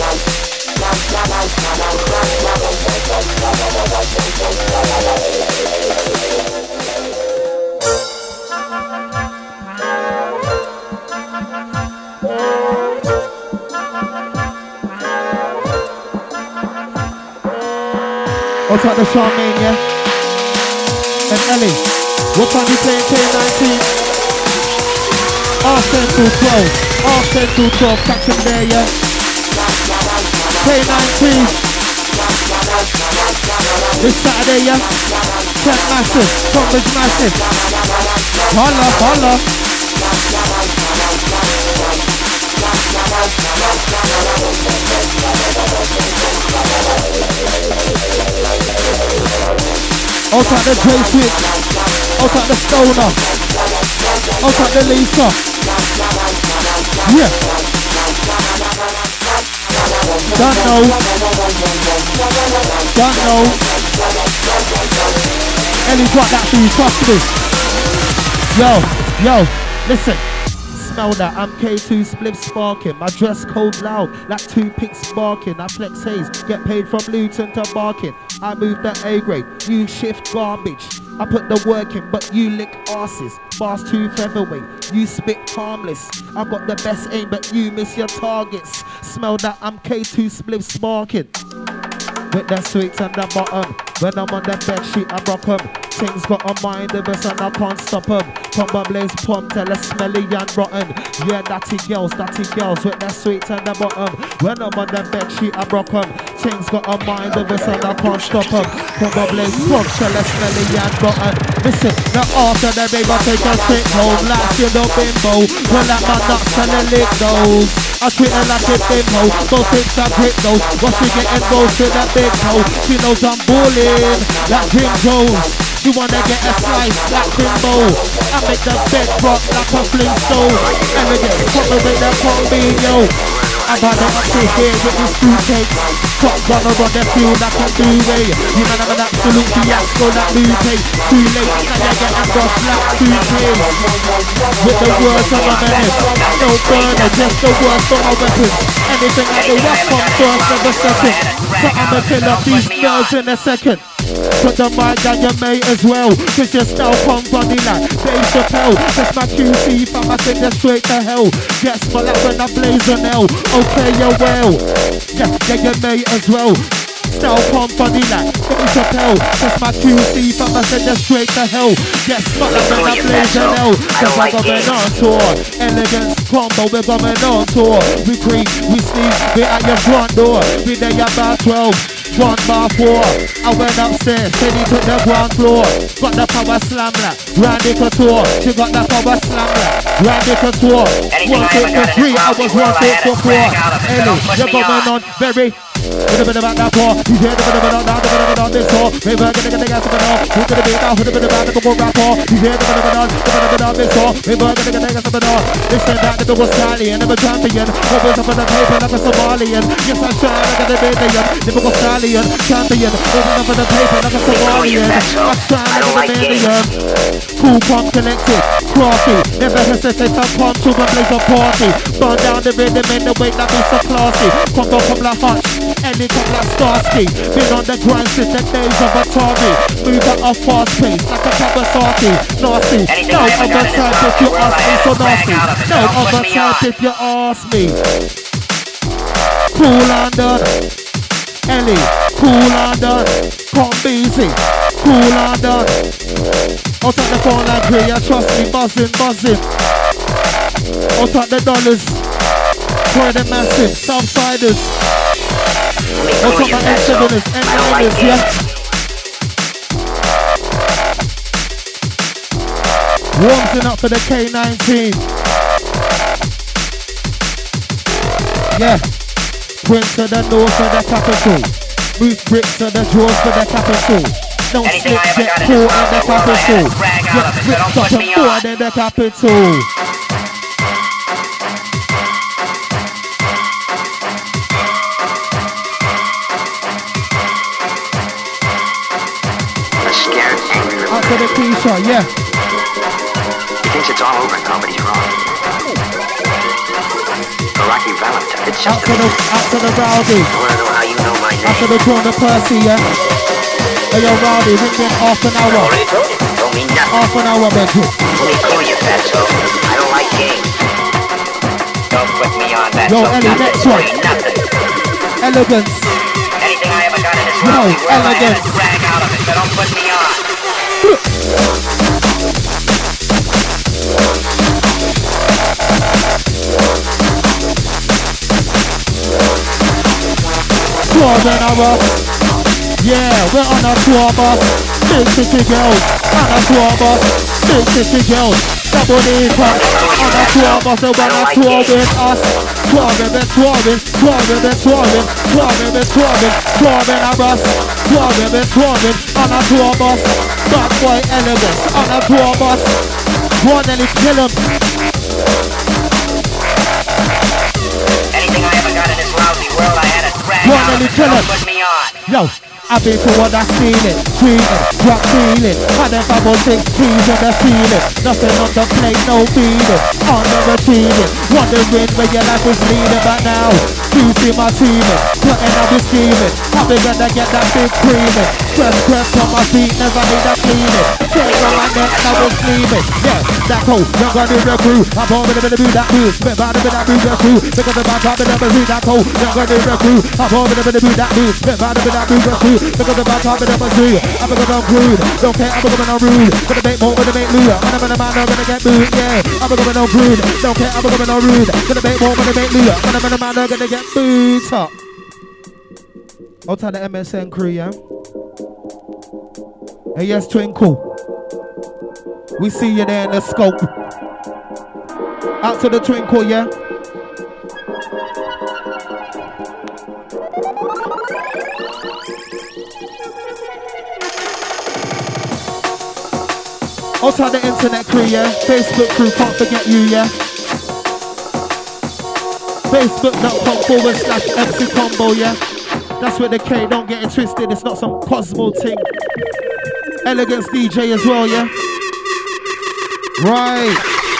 What's up, the Charmaine, yeah? And Ellie, what time you playing K19? Half 10 till 12. Half 10 till 12, catch him there, yeah? K19. This Saturday, yeah? Kent Massive, Cambridge Massive. Holla, holla. Out at the J-Switch, out at the Stoner, out at the Lisa. Yeah. Don't know. Don't know. Ellie's got that for you, trust me. Yo, listen. Smell that, I'm K2 spliff sparking. My dress code loud, like 2 picks sparking. I flex haze, get paid from Luton to Barking. I move the A grade, you shift garbage. I put the work in, but you lick asses. Bars 2 featherweight, you spit harmless. I got the best aim, but you miss your targets. Smell that, I'm K2 spliff sparking. With the sweets on the bottom. When I'm on the bed sheet, I rock 'em. Things got a mind of us and I can't stop 'em. Pump a blaze pump, tell us smelly and rotten. Yeah, natty girls with the sweets on the bottom. When I'm on the bed sheet, I rock 'em. Things got a mind of us and I can't stop 'em. Pump a blaze pump, tell us smelly and rotten. Listen, now after the babe, I take a straight home. Last year, no bimbo. Well, like my nuts and the lick those. I treat her like a bimbo. Those things are grip those. What's she getting goes to the big toe? She knows I'm bullying like Jim Jones. She wanna get a slice like Kimbo. I make the bed rock like a Flintstone. Elegant, put me with the combine, yo. I've had it up to here with this fruitcake. Top runner on the field like a two-way. You man have an absolute fiasco like Lupe. Too late, now you're getting rough like 2K. With the words on my menace. No burner, just the words for my weapons. Anything I do, I come first, never second. So I'ma fill up these nerves in a second. Put the mic down your mate as well. Cause your style come funny like Dave Chappelle. That's my QC fam, I send you straight to hell. Get smell like when I blaze an L. Okay, you're well. Yeah, your mate as well. Style come funny like Dave Chappelle. Just my QC from I send you straight to hell. Get smart like when I play Janelle. Cause I'm going on tour. Elegance combo, we're going on tour. We creep, we sneak, we're at your front door. We there about 12. 1 bar 4, I went upstairs, Teddy took the ground floor. Got the power slam like Randy Couture. She got the power slam like Randy Couture. 1 foot for 3, I was 1 foot for 4. Ellie, you're going on very. With a bit about that poor, you hear the bit about that, the bit about this all. Maybe I'm gonna get the gas of it all. Who's gonna be now? Who's the bit about the more rapport? You hear the bit about the bit about this all. Maybe I'm gonna get the gas of it all. They said that the was stallion, never champion. Always up on the paper like a Somalian. Yes, I shine like a Liberian. Never go stallion, champion. Always up on the paper like a Somalian. I shine like a Liberian. Cool, calm, connected, crafty. Never hesitate to come to my place of party. Burn down the rhythm in the way that be so classy. Combo come like Hutch. Any come like Starsky. Been on the grind since the days of Atari. Move at a fast pace like a Kawasaki. Nasty. No other type if you ask me, so nasty. No other type if you ask me. Cool and done. Ellie, cool and done. Come easy. Cool and done. Out at the phone like Gray, trust me, buzzing, buzzing. Out at the dollars. For the massive Southsiders. What's up my N7ers, N9ers, yeah? Warming up for the K19. Yeah. Prince of the north for the capital. Move bricks to the drawers for the capital. Don't slip, get caught in the capital. Get ripped up and bored in the capital. To the T-shirt, yeah. He thinks it's all over now, but he's wrong. For Rocky Valentine, it's just out to the Rowdy. I want to know how you know my name. Out to the Corner Percy, yeah. Hey, yo, Rowdy, ring in half an hour. I already told you. Don't mean nothing. Half an hour, Bedroom. Let me call you fatso. I don't like games. Don't put me on that. Yo, Ellie, next one. Nothing. Elegance. Anything I ever got in this Yo, world, I had elegance. to drag out of it, so don't put me on. Tour in a rock. Yeah, we're on a tour bus. Big city girls. On a tour bus. Big city girls. Double D cut. On a tour bus. They wanna tour with us. Touring, touring, touring, touring, touring, touring, touring a bus. Touring, touring. On a tour bus. Bad boy elegance. On a tour bus. One and kill him. Anything I ever got in this lousy world, I had to drag One out and of it, so kill him. don't put me on. Yo, I've been to what I feel it, drop feeling. I never will take keys on the feeling. Nothing on the plate, no feeling. On the repeating, wondering where your life is leading. But now, you see my teaming, plotting I'll be scheming. How we gonna get that big creaming? Press on my feet, never need a cleaning. Chain on my neck, now we're sleeping. Yeah, that cold, young gun in the crew. I'm already gonna do that move. Spit by the bit that move the crew. Because of my top, I never see that cold, young gun in the crew. I'm already gonna do that move. Spit by the bit that move the crew. Because of my top, I never see. I'm gonna crude. Don't care, I'm gonna rude. Gonna make more, gonna make lure. I'm gonna get booed, yeah. I'm gonna rude. Don't care, I'm gonna rude. Gonna make more, gonna make lure. I'm gonna get booed. Top. I'll tell the MSN crew, yeah. Hey, yes, Twinkle. We see you there in the scope. Out to the Twinkle, yeah. Outside the internet crew, yeah. Facebook crew, can't forget you, yeah. Facebook.com/MC Combo, yeah. That's where the K, don't get it twisted. It's not some Cosmo thing. Elegance DJ as well, yeah. Right.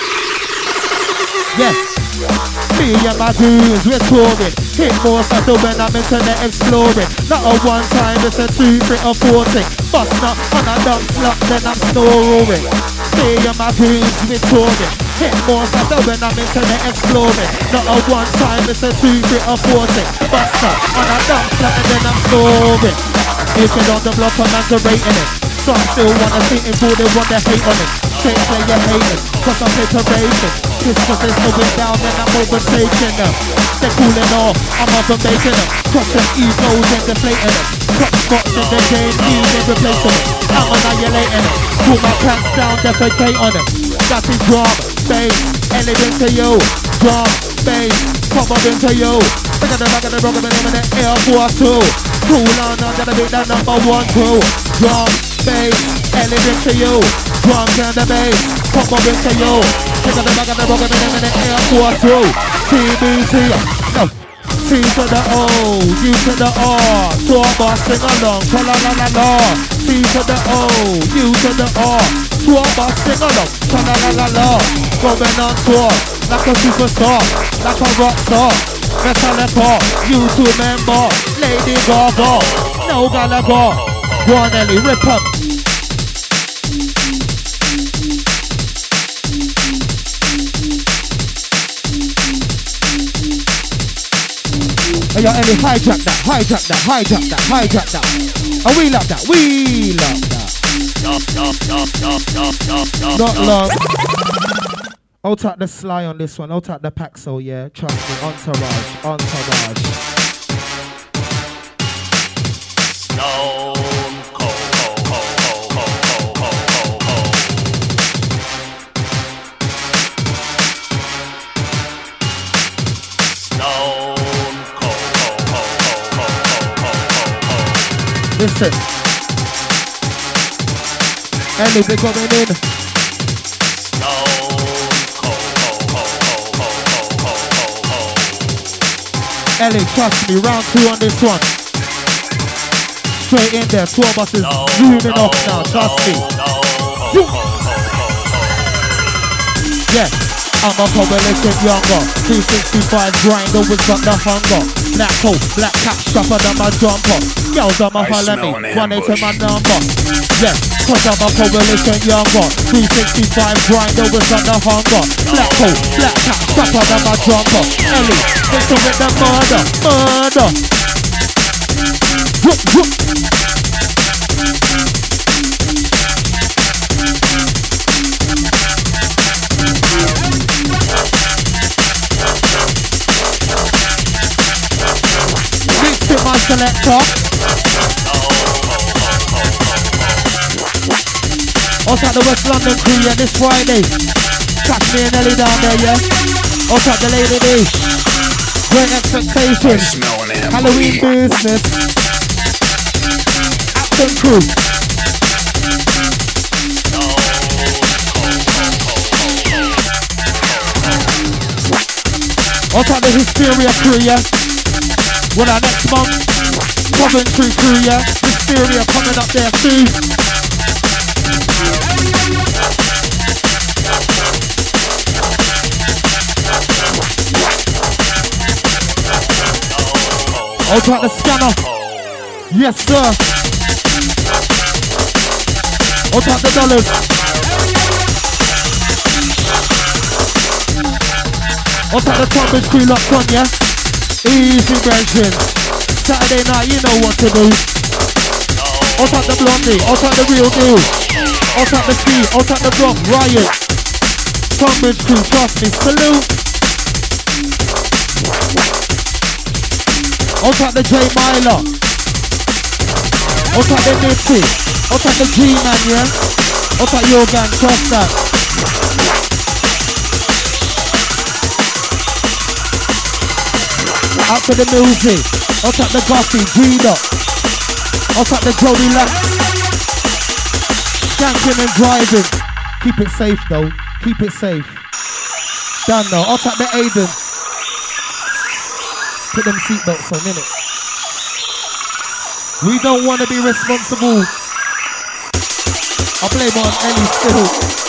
Yes. Me and my dudes, we're touring. Hit more subtle when I'm internet exploring. Not a one time, it's a 2, 3 or 4 thing. Bust not on a dump slot, then I'm snoring. Me and my dudes, we're touring. Hit more faster when I'm internet exploring. Not a one time, it's a 2, 3, or 4, 6. Buster on a dump flat and then I'm snoring. If you on the block, I'm underrating it. Some still wanna see it for they want to hate on it. Straight play your haters, cause I'm preparation. Just cause they're slowing down and I'm overtaking them. They're cooling off, I'm over making them. Crushing egos and deflating them. Top spots in the game, even replacing them. I'm annihilating them. Pull my pants down, defecate on them. That's his drum, bass, elegant to you. Drum, bass, pop up into you. Look at the back of the rock of the name of the Air Force 2. Cool on, I'm gonna be the number 1 crew. Drum, bass, elegant to you. Drums and the bass, pop up into you. Look at the back of the rock of the name of the Air Force 2. TBC, no. T to the O, U to the R. Tour bus, sing along, la la la la. T to the O, U to the R. Tour bus, sing along, la la la la. Going on tour, like a superstar, like a rock star. Metallica, YouTube member, Lady Gaga, no Gallagher. Go on Ellie, rip up. Hey yo, Ellie, hijack that, hijack that, hijack that, hijack that. And we love that, we love that. Not long. I'll take the Sly on this one, I'll take the Paxo, yeah. Trust me, entourage, entourage. Stone cold, Listen. Ellie, we're coming in. Ellie, trust me, round 2 on this one. Straight in there, 2 of us is zooming off now, trust me. Yeah, I'm a coalition younger. 365 grind, always got the hunger. Black coat, black cap, strapper than my jumper. Girls on my follow me, 180 my number. Yeah, cause I'm a coalition younger. 365 grind, always got the hunger. Black coat, black cap, strapper than my jumper. Ellie, it's to with the murder, murder. Whoop, whoop. My selector. Also at the West London crew, yeah, this Friday. Catch me and Ellie down there, yeah. Also at the Lady D. Great Expectations. Halloween business. Action crew. Also at the Hysteria crew, yeah. Well, our next month, Coventry crew, yeah. Hysteria coming up there too. Out at the Scanner. Yes, sir. Out at the Dollars. Out at the Tonbridge crew locked on, yeah. Easy version. Saturday night, you know what to do. Out at the Blondie, out at the Real Deal. Out at the Sea, out at the Rock, Riot. Tonbridge crew, trust me, salute. Out at the J Myler. Out at the Nipsey. Out at the G-Man, yeah. Out at your gang, trust that. Out to the music, out at the Gossy, G-Dot, out at the Joey Lack, skanking and driving. Keep it safe though, keep it safe. Done now, out at the Aiden. Put them seatbelts on, innit? We don't want to be responsible. I blame on Ellie still.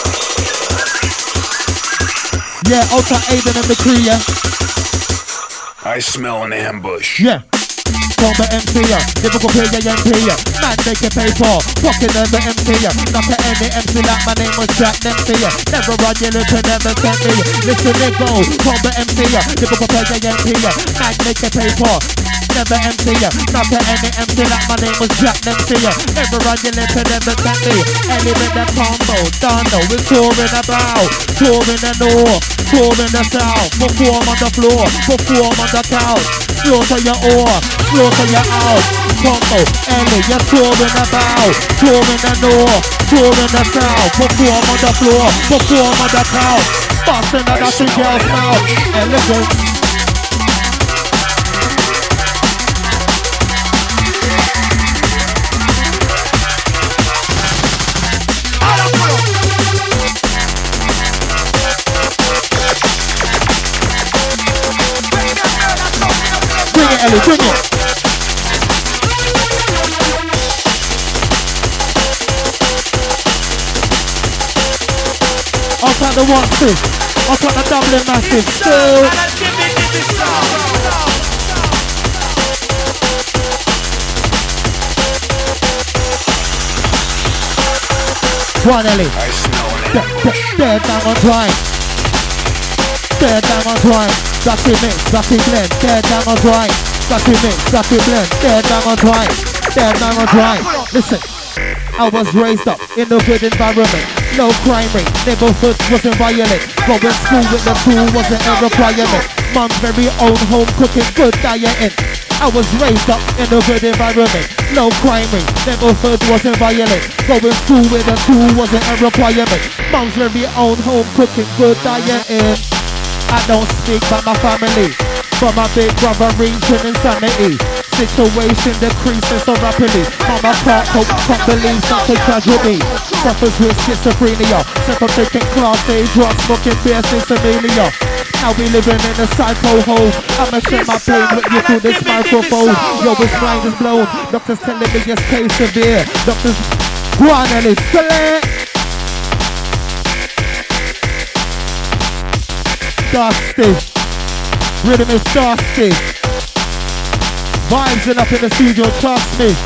Yeah, out at Aiden and the crew, yeah. I smell an ambush. Yeah. Combo MC, difficult pay your MP, man make it pay for, fucking never MC, not to any MC like my name was Jack Dempsey, never run your lip and never send me, listen it go, Combo MC, difficult pay your MP, man make it pay for, never MC, not to any MC like my name was Jack Dempsey, never run your lip and never send me, element that combo, done know, we're touring about, touring the north, touring the south, perform on the floor, perform on the couch, slaughter your ore, slaughter your out, combo, Ellie, you're touring about, touring the north, touring the south, perform on the floor, perform on the couch, busting at us in girls' mouth, elegant. Ellie, bring it. I'll cut the one stick. I'll cut the Dublin massive. Still. One Ellie. Dead down on time. Dead down on time. That's it mix, that's it blend. Dead down on time. That's it mix, that's it blend. Dead down on time. Dead down on time. Listen, I was raised up in a good environment. No crime rate, neighborhood wasn't violent. Going to school with the tool wasn't a requirement. Mum's very own home cooking, good dieting. I was raised up in a good environment. No crime rate, neighborhood wasn't violent. Going to school with a tool wasn't a requirement. Mum's very own home cooking, good dieting. I don't speak about my family, but my big brother reaching insanity. Situation decreasing so rapidly. Mama can't cope, can't believe such a tragedy. Suffers with schizophrenia, set up taking class A drugs, smoking beer since Amelia. Now we living in a psycho hole. I'ma share my pain with you through this microphone. Yo, his mind is blown. Doctors telling me it's case severe. Doctors, go on and it's dusty. Rhythm is dusty. Vibes in up in the studio, trust me.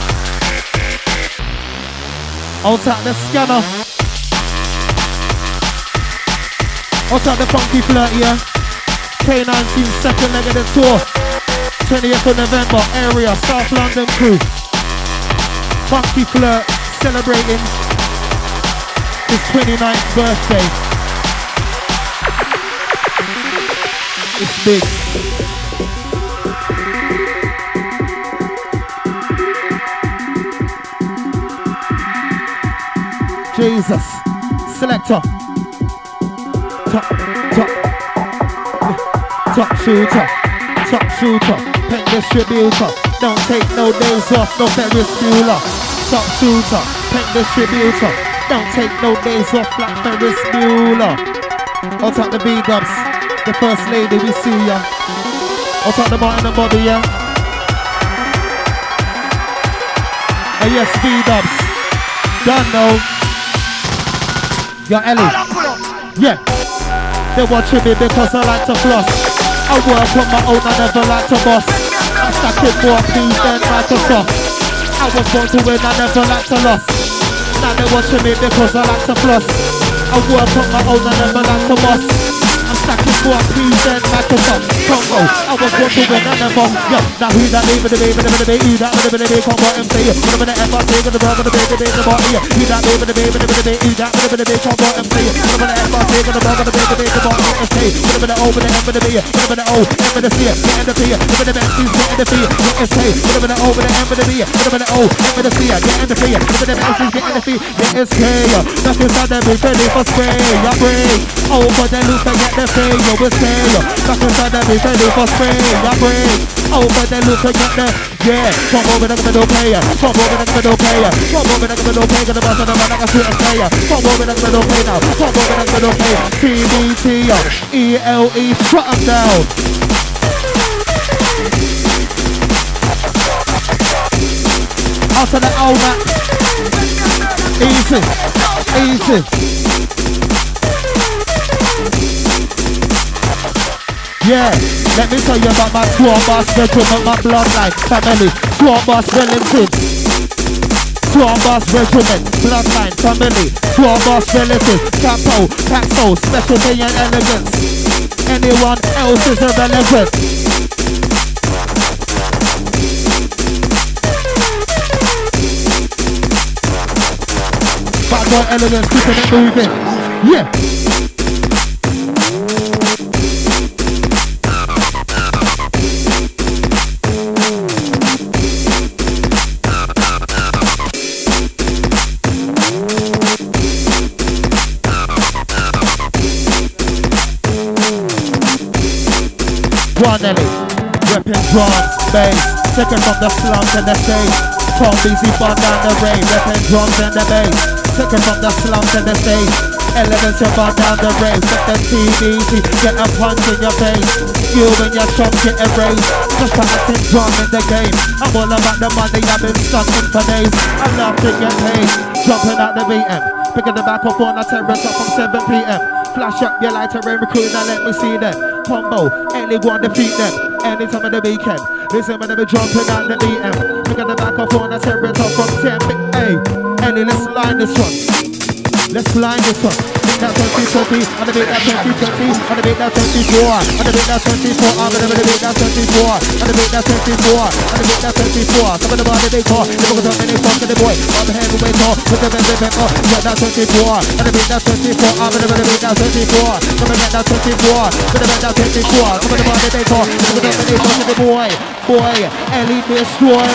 I'll tap the scanner. I'll tap the funky flirt, yeah. K19 second leg of the tour. 20th of November, area, South London crew. Funky flirt, celebrating his 29th birthday. It's big. Jesus. Selector. Top shooter. Top shooter. Pen distributor. Don't take no days off, no Ferris Bueller. Top shooter. Pen distributor. Don't take no days off like Ferris Bueller. I'll take the B-dubs. The first lady, we see ya. I'll take the Martin and Bobby, yeah. And yes, B-dubs. Don't know. Yo, Ellie. Yeah. They're watching me because I like to floss. I work on my own, I never like to boss. I'm stacking more peas than Microsoft. I was born to win, I never like to loss. Now they're watching me because I like to floss. I work on my own, I never like to boss. I'm stacking more peas than Microsoft. Congo, I was born to win, I never. Yeah, now who's that baby, the baby, the baby, who's that baby, Congo MC. Whatever the FRC, the brother, the baby, the body. Who's that baby, the baby, the baby, who's that baby, Congo MC. Whatever the FRC, the brother, the baby, the body. Whatever the O, the M, the B, whatever the O, M, the C, get in the P, whatever the MC's get in the P, get S, whatever the O, the M, the B, whatever the O, M, the C, get in the P, whatever the MC's get in the P, get S, K. Nothing inside them is ready for spray. I break over the loop and get the fade. Yo, it's stay. Nothing inside them is ready for spray. I break over the loop and get the, yeah. Come over the middle player. Come over the middle player. Come over the middle player. Gonna bust on the man like a sweet player. Come over the middle player now. Come over the middle player. TBT, ELE, shut them down. Out to the old map. Easy, easy. Yeah, let me tell you about my Swarm Boss Regiment, my bloodline, family. Swarm Boss relatives. Swarm Boss Regiment, bloodline, family. Swarm Boss relatives, Capo, Paxo, specialty and elegance. Anyone else is irrelevant. Bad boy elegance, keeping it moving. Yeah. One Ellie, reppin' drums, bass, second from the slums and the stage. From BC fun down the rain, reppin' drums and the bass, second from the slums and the stage. Elegance your bar down the race, set the TBC, get a punch in your face. You and your chump get erased, just for acting drum in the game. I'm all about the money, I've been stuck in for days. I love to get paid, jumping out the BM, picking the back up on the terrace up from 7 PM. Flash up your lighter and recruit, now let me see them. Combo, any one defeat them. Any time of the weekend. Listen when they be jumping out the BM. Look at the back of on the terrace up from 10 Hey, Ellie, let's line this one. Let's line this one. That 2020, on the beat that 2020, on the beat that 24, on the beat that 24, I'm gonna beat that 24, on the beat that 24, on the beat that 24. Some of the body they call, they look at many fucking the boy, on the heavyweight call, put them in the back up, get that 24, on the beat that 24, I'm gonna beat that 24, come and get that 24, gonna beat that 24. Some of the body they call, they look at many fucking the boy, Ellie destroy.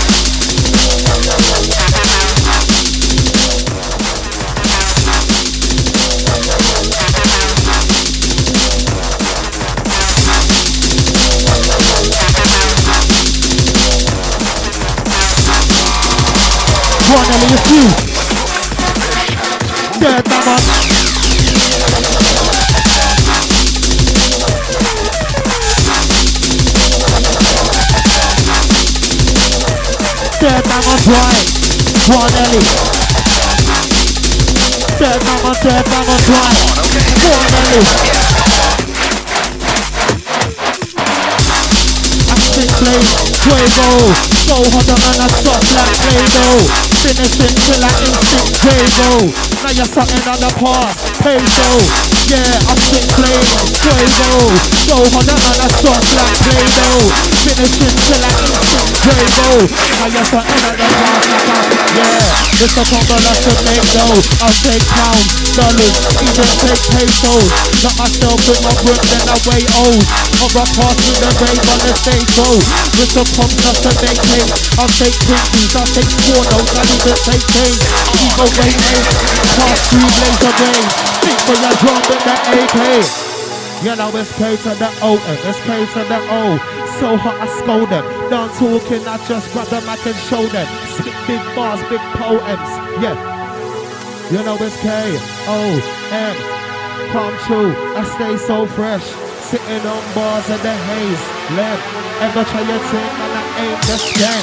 One Ellie is you. Dead mama. Dead mama dry. One Ellie. Dead mama dry. One Ellie. I stick flame. Fuego. So hot and I soft like Play-Doh. Finishing till I instinct Quavo. Now you're something on the past, peso. Yeah, I stick flame, Quavo. So hot and I soft like Play-Doh. Finishing till I instinct Quavo. Now you're something on the past, yeah. It's a combo that's to make dough. I'll take pounds, dollars, even take pesos. Got myself in my grip, then I weigh O's. Or I pass with the rave on the stage, go. With the pump just to make cake. I'll take Twinkies, I'll take pornos, I'll even take things. Ego rain, pass through laser brains. Think for your drum with the AK. You know it's K to the O, it's K to the O. So hot I scold them. Done talking, I just grab the mic and show them. Spit big bars, big poems. Yeah. You know it's K-O-M. Come true, I stay so fresh. Sitting on bars in the haze. Left. Ever try your thing and I ain't the scan.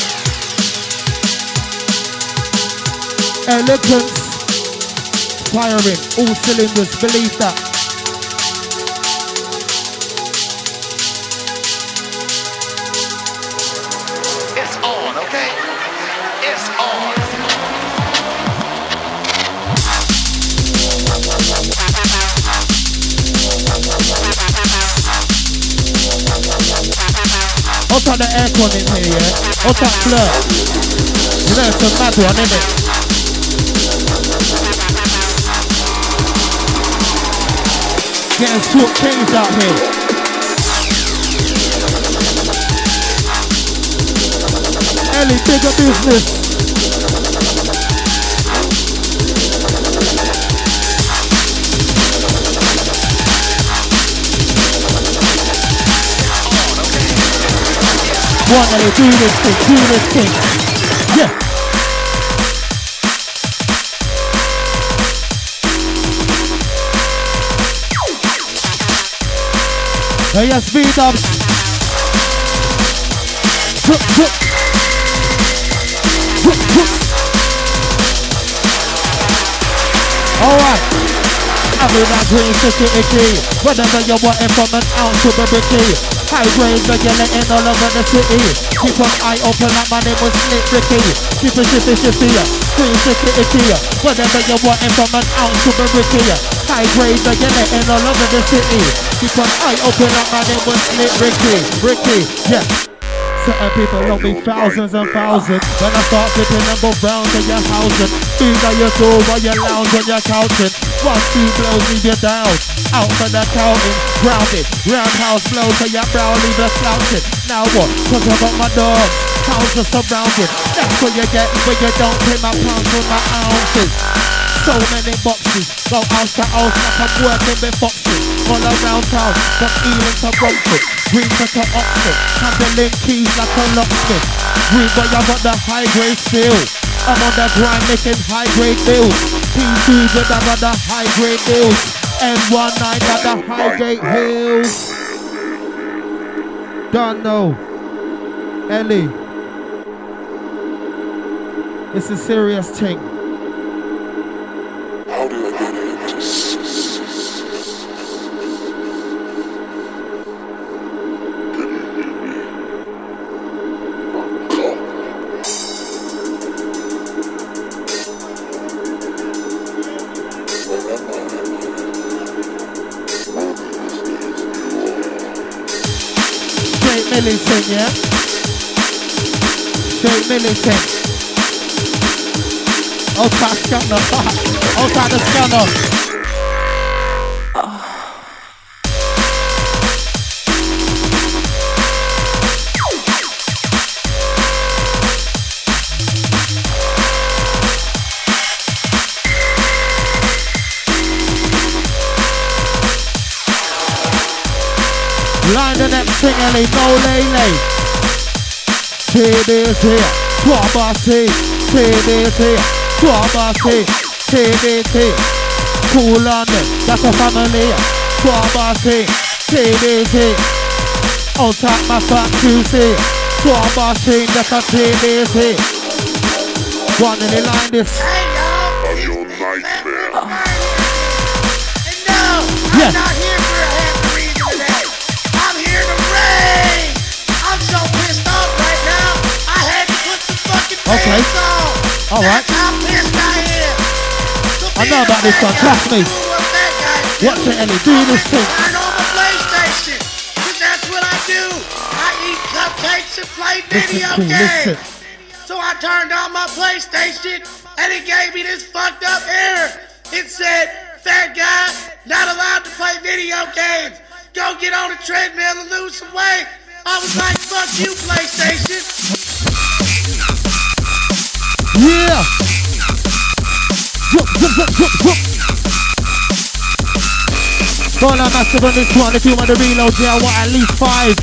Elegance. Firing all cylinders, believe that. I'll turn the aircon in here, yeah? I'll turn flirt. You know, it's a mad one, isn't it? Getting short things out here. Ellie, bigger business. One Ellie, do this thing. Yeah. Hey, yeah, speed up. All right. be that green sticky icky. Whatever you want it from an ounce to the bricky. High grade regulating all over the city. Keep an eye open like my name was Slick Ricky. Keep it shifty, green sticky icky. Whatever you want it from an ounce to the bricky. High grade regulating all over the city. Keep an eye open like my name was Slick Ricky, yeah. Certain people love me thousands and thousands. When I start flipping and go round to your housing. Either you do while you lounge when you're counting. 1, 2 blows leave you down. Out for the counting, grounded. Roundhouse blows to your brow, leave you slouching. Now what? Cause I got my dogs. House are surrounded. That's what you get when you don't pay my pounds or my ounces. So many boxes, go house to house like I'm working with foxes. All around town, from Ealing to Bromford, Greenford to Oxford, handling keys like a locksmith. Green boy, I got the high grade steel. I'm on the grind making high grade deals. P2 with the high grade deals. N19 got the high grade hills. Don't know. Ellie. It's a serious thing. How did I get into Straight militant, yeah? Straight militant. Outside scanner. Outside the scanner. Line the next thing, Ellie, no lay. TBC, Twabasi, TBC, Twabasi, TBC. Cool on it, that's a family. Twabasi, TBC. On top my fat QC. Twabasi, that's a TBC. One in the line this. Are your nightmare? Yeah. I'm not here for a happy reason today. I'm here to rage. I'm so pissed off right now. I had to put the fucking Okay. pants on. All right. That's how pissed I am. So I know about this one, trust me. Watch it, Ellie, do this thing. Turn on my PlayStation, 'cause that's what I do. I eat cupcakes and play video Listen, games. listen. So I turned on my PlayStation, and it gave me this fucked up error. It said, "Fat guy, not allowed to play video games. Go get on a treadmill and lose some weight." I was like, "Fuck you, PlayStation." Yeah. Whoop. Going on massive on this one. If you want to reload, yeah, I want at least 5.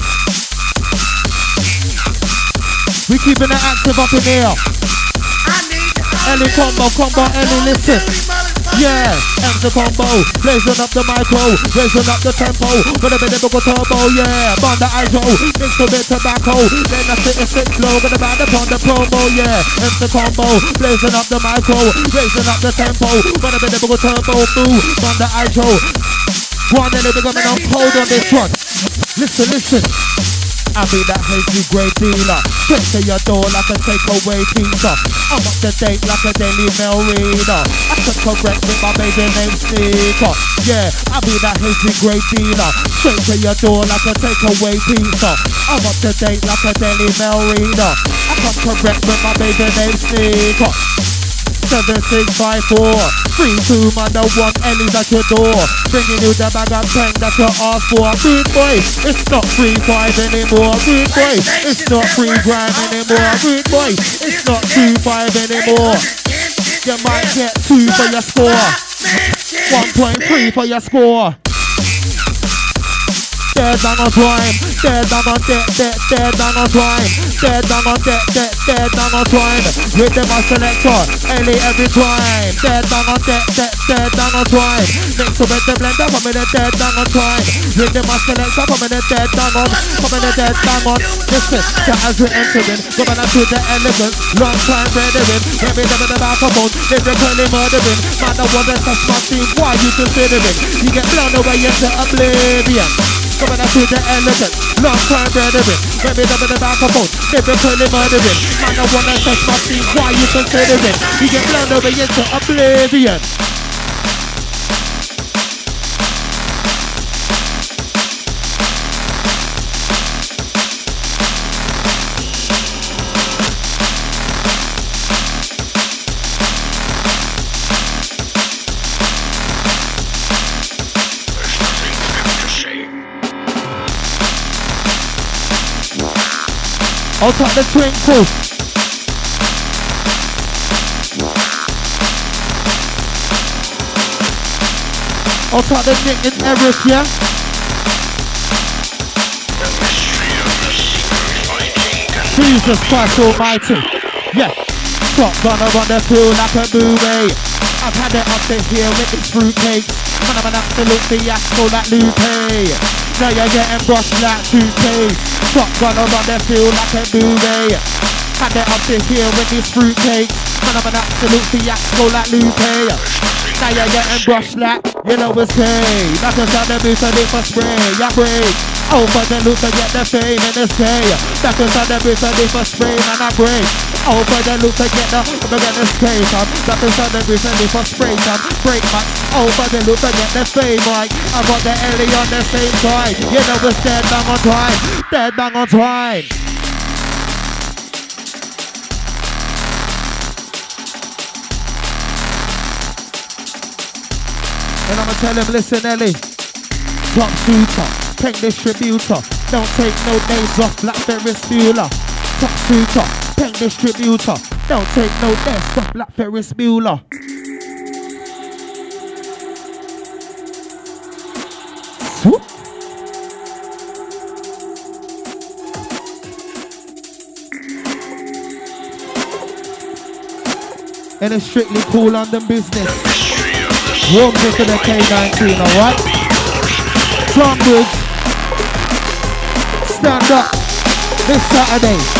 We keeping it active up in here. I need to Ellie combo, Ellie, listen. Yeah, M's the combo, blazing up the micro, raising up the tempo, with a bit of a turbo, yeah, bond the ISO, mix a bit tobacco, then I sit slow, gonna band upon the promo, yeah, M's the combo, blazing up the micro, raising up the tempo, with a bit of a turbo, move, bond the ISO. One and they're coming on cold on this one. Listen. I be that hazy grey dealer. Straight to your door like a takeaway pizza. I'm up to date like a Daily Mail reader. I can correct with my baby name Sneaker. Yeah, I be that hazy grey dealer. Straight to your door like a takeaway pizza. I'm up to date like a Daily Mail reader. I can correct with my baby name Sneaker. 7654 32 man, the one Ellie's at your door, bringing you the bag of 10 that you asked for. Rude boy, it's not free 5 anymore. Rude boy, it's not free grind anymore. Rude boy, it's not 2-5 anymore. You might get 2 for your score, 1.3 for your score. dead down on twine, dead down on dead down on twine, dead down on dead down on twine. With them my selector, Ellie every twine, dead down on dead down on twine. Mix up with the blender, come in the dead down on twine. With them my selector, come in the dead down on, come in the dead down on. Listen, so as we entering, go back to the elegance, long time brethren. Every time in the microphone, lyrically murdering. Man, I want to touch my team, why you considering? You get blown away into oblivion. Coming up to the elegant, long time brethren. Every time in the microphone, lyrically murdering. Man, I want to touch my team, why you considering? You get blown away into oblivion. I'll top the twinkle. I'll top the Nick and Eric, yeah? Jesus Christ Almighty. Yeah. Shotgun on the field like a movie. I've had it up this here with these fruitcakes. Man, I'm an absolute fiasco like Lupe. Now you're getting brushed like toothpaste. Shotgun on the field like a movie. Had it up this here with these fruitcakes. Man, I'm an absolute fiasco like Lupe. Now you're getting brushed like, you know it's gay. Like a sound of boots and it for spray, yeah break. Over the loop to get the fame in this day. Like a sound of boots and it for spray, man I break. Over the loop to get the spray time. Like a sound of boots and it for spray time. Break man, over the loop to get the fame right. I got the Ellie on the same side. You know it's dead bang on time. Dead bang on time. And I'ma tell him, listen Ellie, top shooter, tank distributor, don't take no days off like Ferris Bueller. Top shooter, tank distributor, don't take no days off like Ferris Bueller. Swoop. And it's strictly cool London business. Warm to the K19, alright? Drumwood, stand up this Saturday.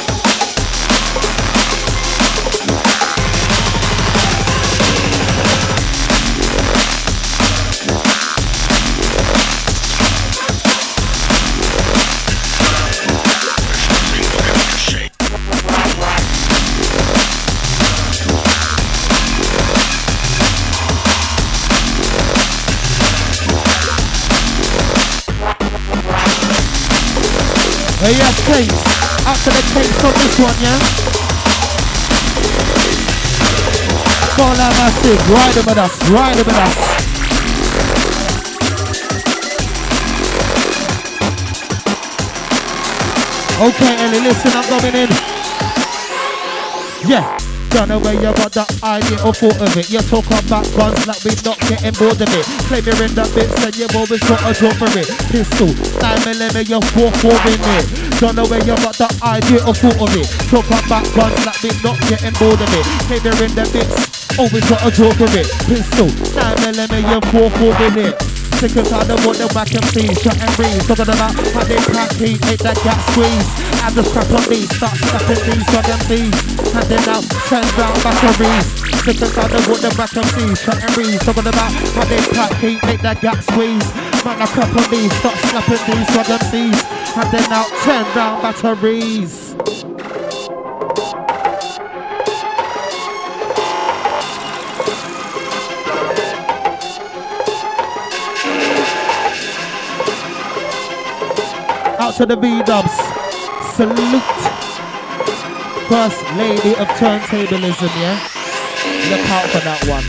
Hey, yes, Kate. Out to the Kates on this one, yeah? Go on, massive. Ride them with us. Ride them with us. Okay, Ellie, listen, I'm coming in. Yeah. Don't know where you got the idea or thought of it. You talk about guns like we're not getting bored of it. Claim you're in the bits and you've always got a draw for it. Pistol, 9mm, you're 4-4 in it. Don't know where you got the idea or thought of it. Talk about guns like we're not getting bored of it. Claim you're in the bits, always got a draw for it. Pistol, 9mm, you're 4-4 in it. Sick and tired of what the whack and see, shut and breathe. Talking about how they pack heat, make that gap squeeze. Add the strap on me, start slapping these, shut and these. Handing out 10 round batteries. Sick and tired of what the whack and see, shut and breathe. Talking about how they pack heat, make that gap squeeze. Man, I crap on me, start slapping these, shut and these. Handing out 10 round batteries. Out to the B-dubs, salute. First lady of turntablism, yeah? Look out for that one.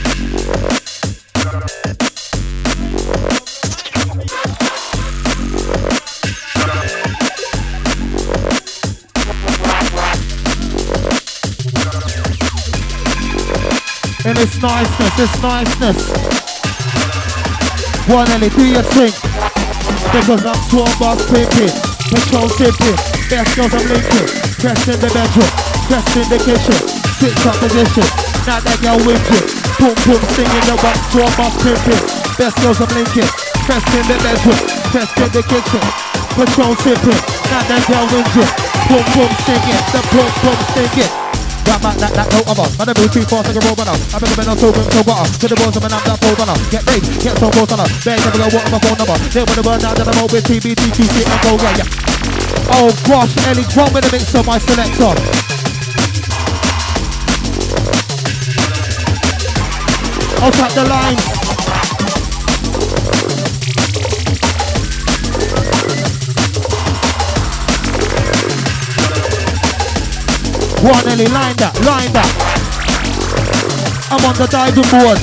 And it's niceness, it's niceness. One Ellie, do your thing. because I'm tour boss pimping, patrol sipping, best girls I'm linking, press in the bedroom, press in the kitchen, switch up position, now that girl winking, boom boom singing the one tour boss pimping, best girls I'm linking, press in the bedroom, press in the kitchen, patrol sipping, now that girl winking, boom boom singing, the boom boom singing. Rap back that no other. Man, I move too fast like a road runner. I make a man on so grim, so butter. To the balls of an amp that pole runner. Get brave, get so close on her. They never go what on my phone number. They wanna burn down that I'm with TBT, QC and go yeah. Oh gosh, Ellie, drum in the mix of my selector. I'll tap the lines. One Ellie, line that. I'm on the diving board.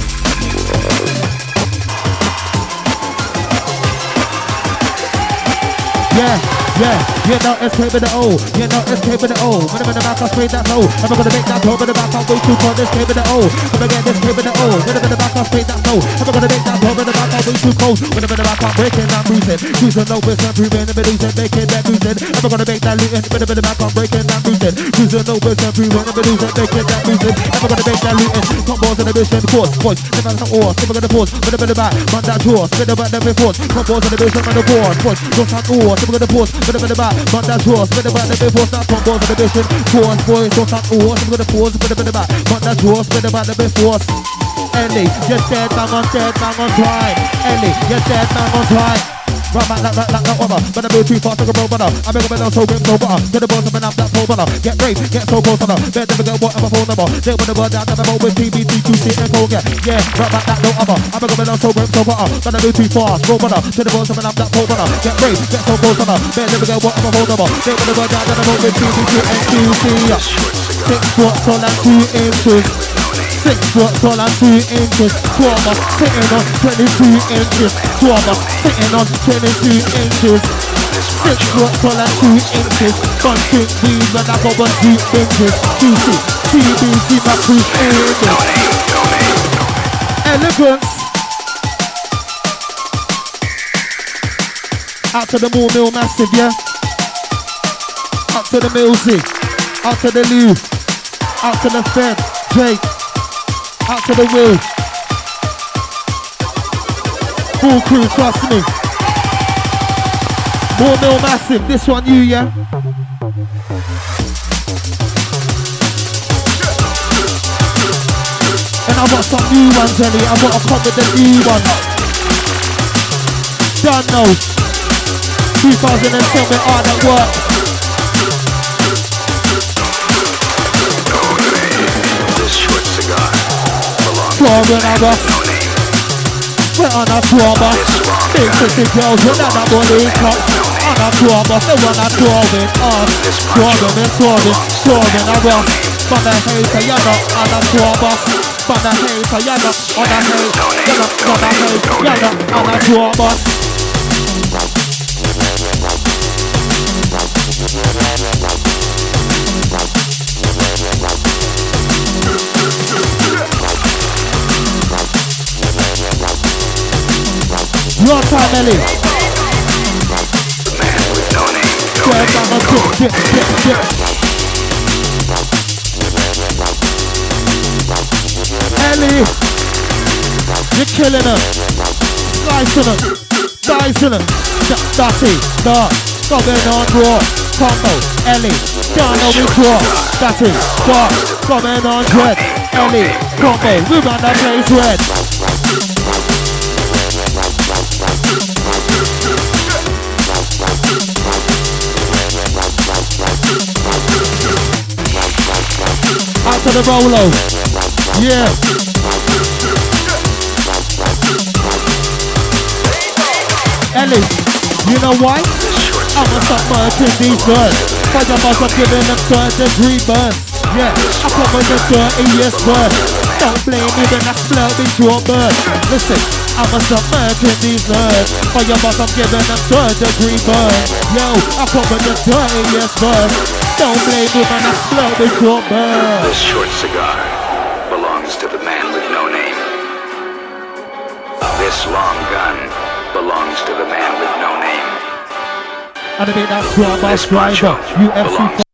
Yeah, no escape with the O. Yeah, no escape with the O. When I'm in the back, I'll spray that flow. I'm not gonna make that flow, but the back, I'll way too cold. Escape with the O. When I get this escape with the O. When I'm in the back, I'll spray that flow. I'm not gonna make that flow, but the back, I'll way too cold. When I'm in the back, I'm breaking, I'm bruising. Cruising, no bliss, I'm proving, I'm losing, making that boosting. I'm not gonna make that looting. When I'm in the back, I'm breaking, I'm bruising. Cruising, no bliss, I'm proving, I'm losing, making that boosting. I'm not gonna make that looting. Combos in the mission, force, voice. Never have some ore, never gonna pause. When I'm in the back, man that draw. Spin about them before. Combos in the mission, man the board, voice. Don't have ore, never gonna pause. When I'm in the back, man that draw. Spin about them before. Start combos in the mission, force, voice. Don't have ore, never gonna pause. When I'm in the back, man that draw. Spin about them before. Ellie, you're dead, man on time. Ellie, you're dead, man on time. Run back like other. But I move too fast like a road runner. I make a man so grim, so butter. To the balls of an amp that pole runner. Get brave, get so close on her. Better never get what I'm a phone number. They wanna burn down that I'm with TBT, QC and go get. Yeah, run back like no other. I make a man so grim, so butter. But I move too fast, road runner. To the balls of an amp that pole runner. Get brave, get so close on her. Better never get what I'm a phone number. They wanna burn down that I'm with TBT and QC. 6 foot tall and 2 inches. 6 foot tall and 2 inches. Trauma sitting on 22 inches. Trauma sitting on 22 inches. 6 foot tall and 2 inches. Bunching these when I go on 2 inches. QC, TBC, my crew inches. Elegance. Out to the Mill Massive, yeah. Out to the music. Out to the Lou. Out to the Fed, Jake. Out to the Will. Full crew, trust me. Mill Massive, this one you, yeah? And I've got some new ones, Ellie. I've got to come with the new one. Done now. 2010 with hard at work. When I was we're on a tour bus. Big city girls with that body cup. On a tour bus, they wanna tour with us. Touring a bus. From the hater, you're not on a tour bus. From the hater, you're not on a hate. You're not on a hate, you're not on a tour bus. Your time, Ellie. Ellie, you're killing her. Slicing her. Dicing her. Dirty. Dark. Coming on raw. Combo. Ellie. Down on withdraw. Dirty. Dark. Coming on dread. Ellie. Combo. We run that place red. Out to the Rolo. Yeah. Ellie, you know why? I'ma stop murdering these birds. Cause I must have given them 3rd-degree burns. Yeah, I come with the 30th word. Don't blame me when I splurt with your bird. Listen, I'ma stop murdering these nerds. Cause I must have given them 3rd-degree burns. Yo, I come with the 30th word. Don't blame me when I splurt with your bird. This short cigar belongs to the man with no name. This long gun belongs to the man with no name. And I make that squad bus This macho grinder. UFC belongs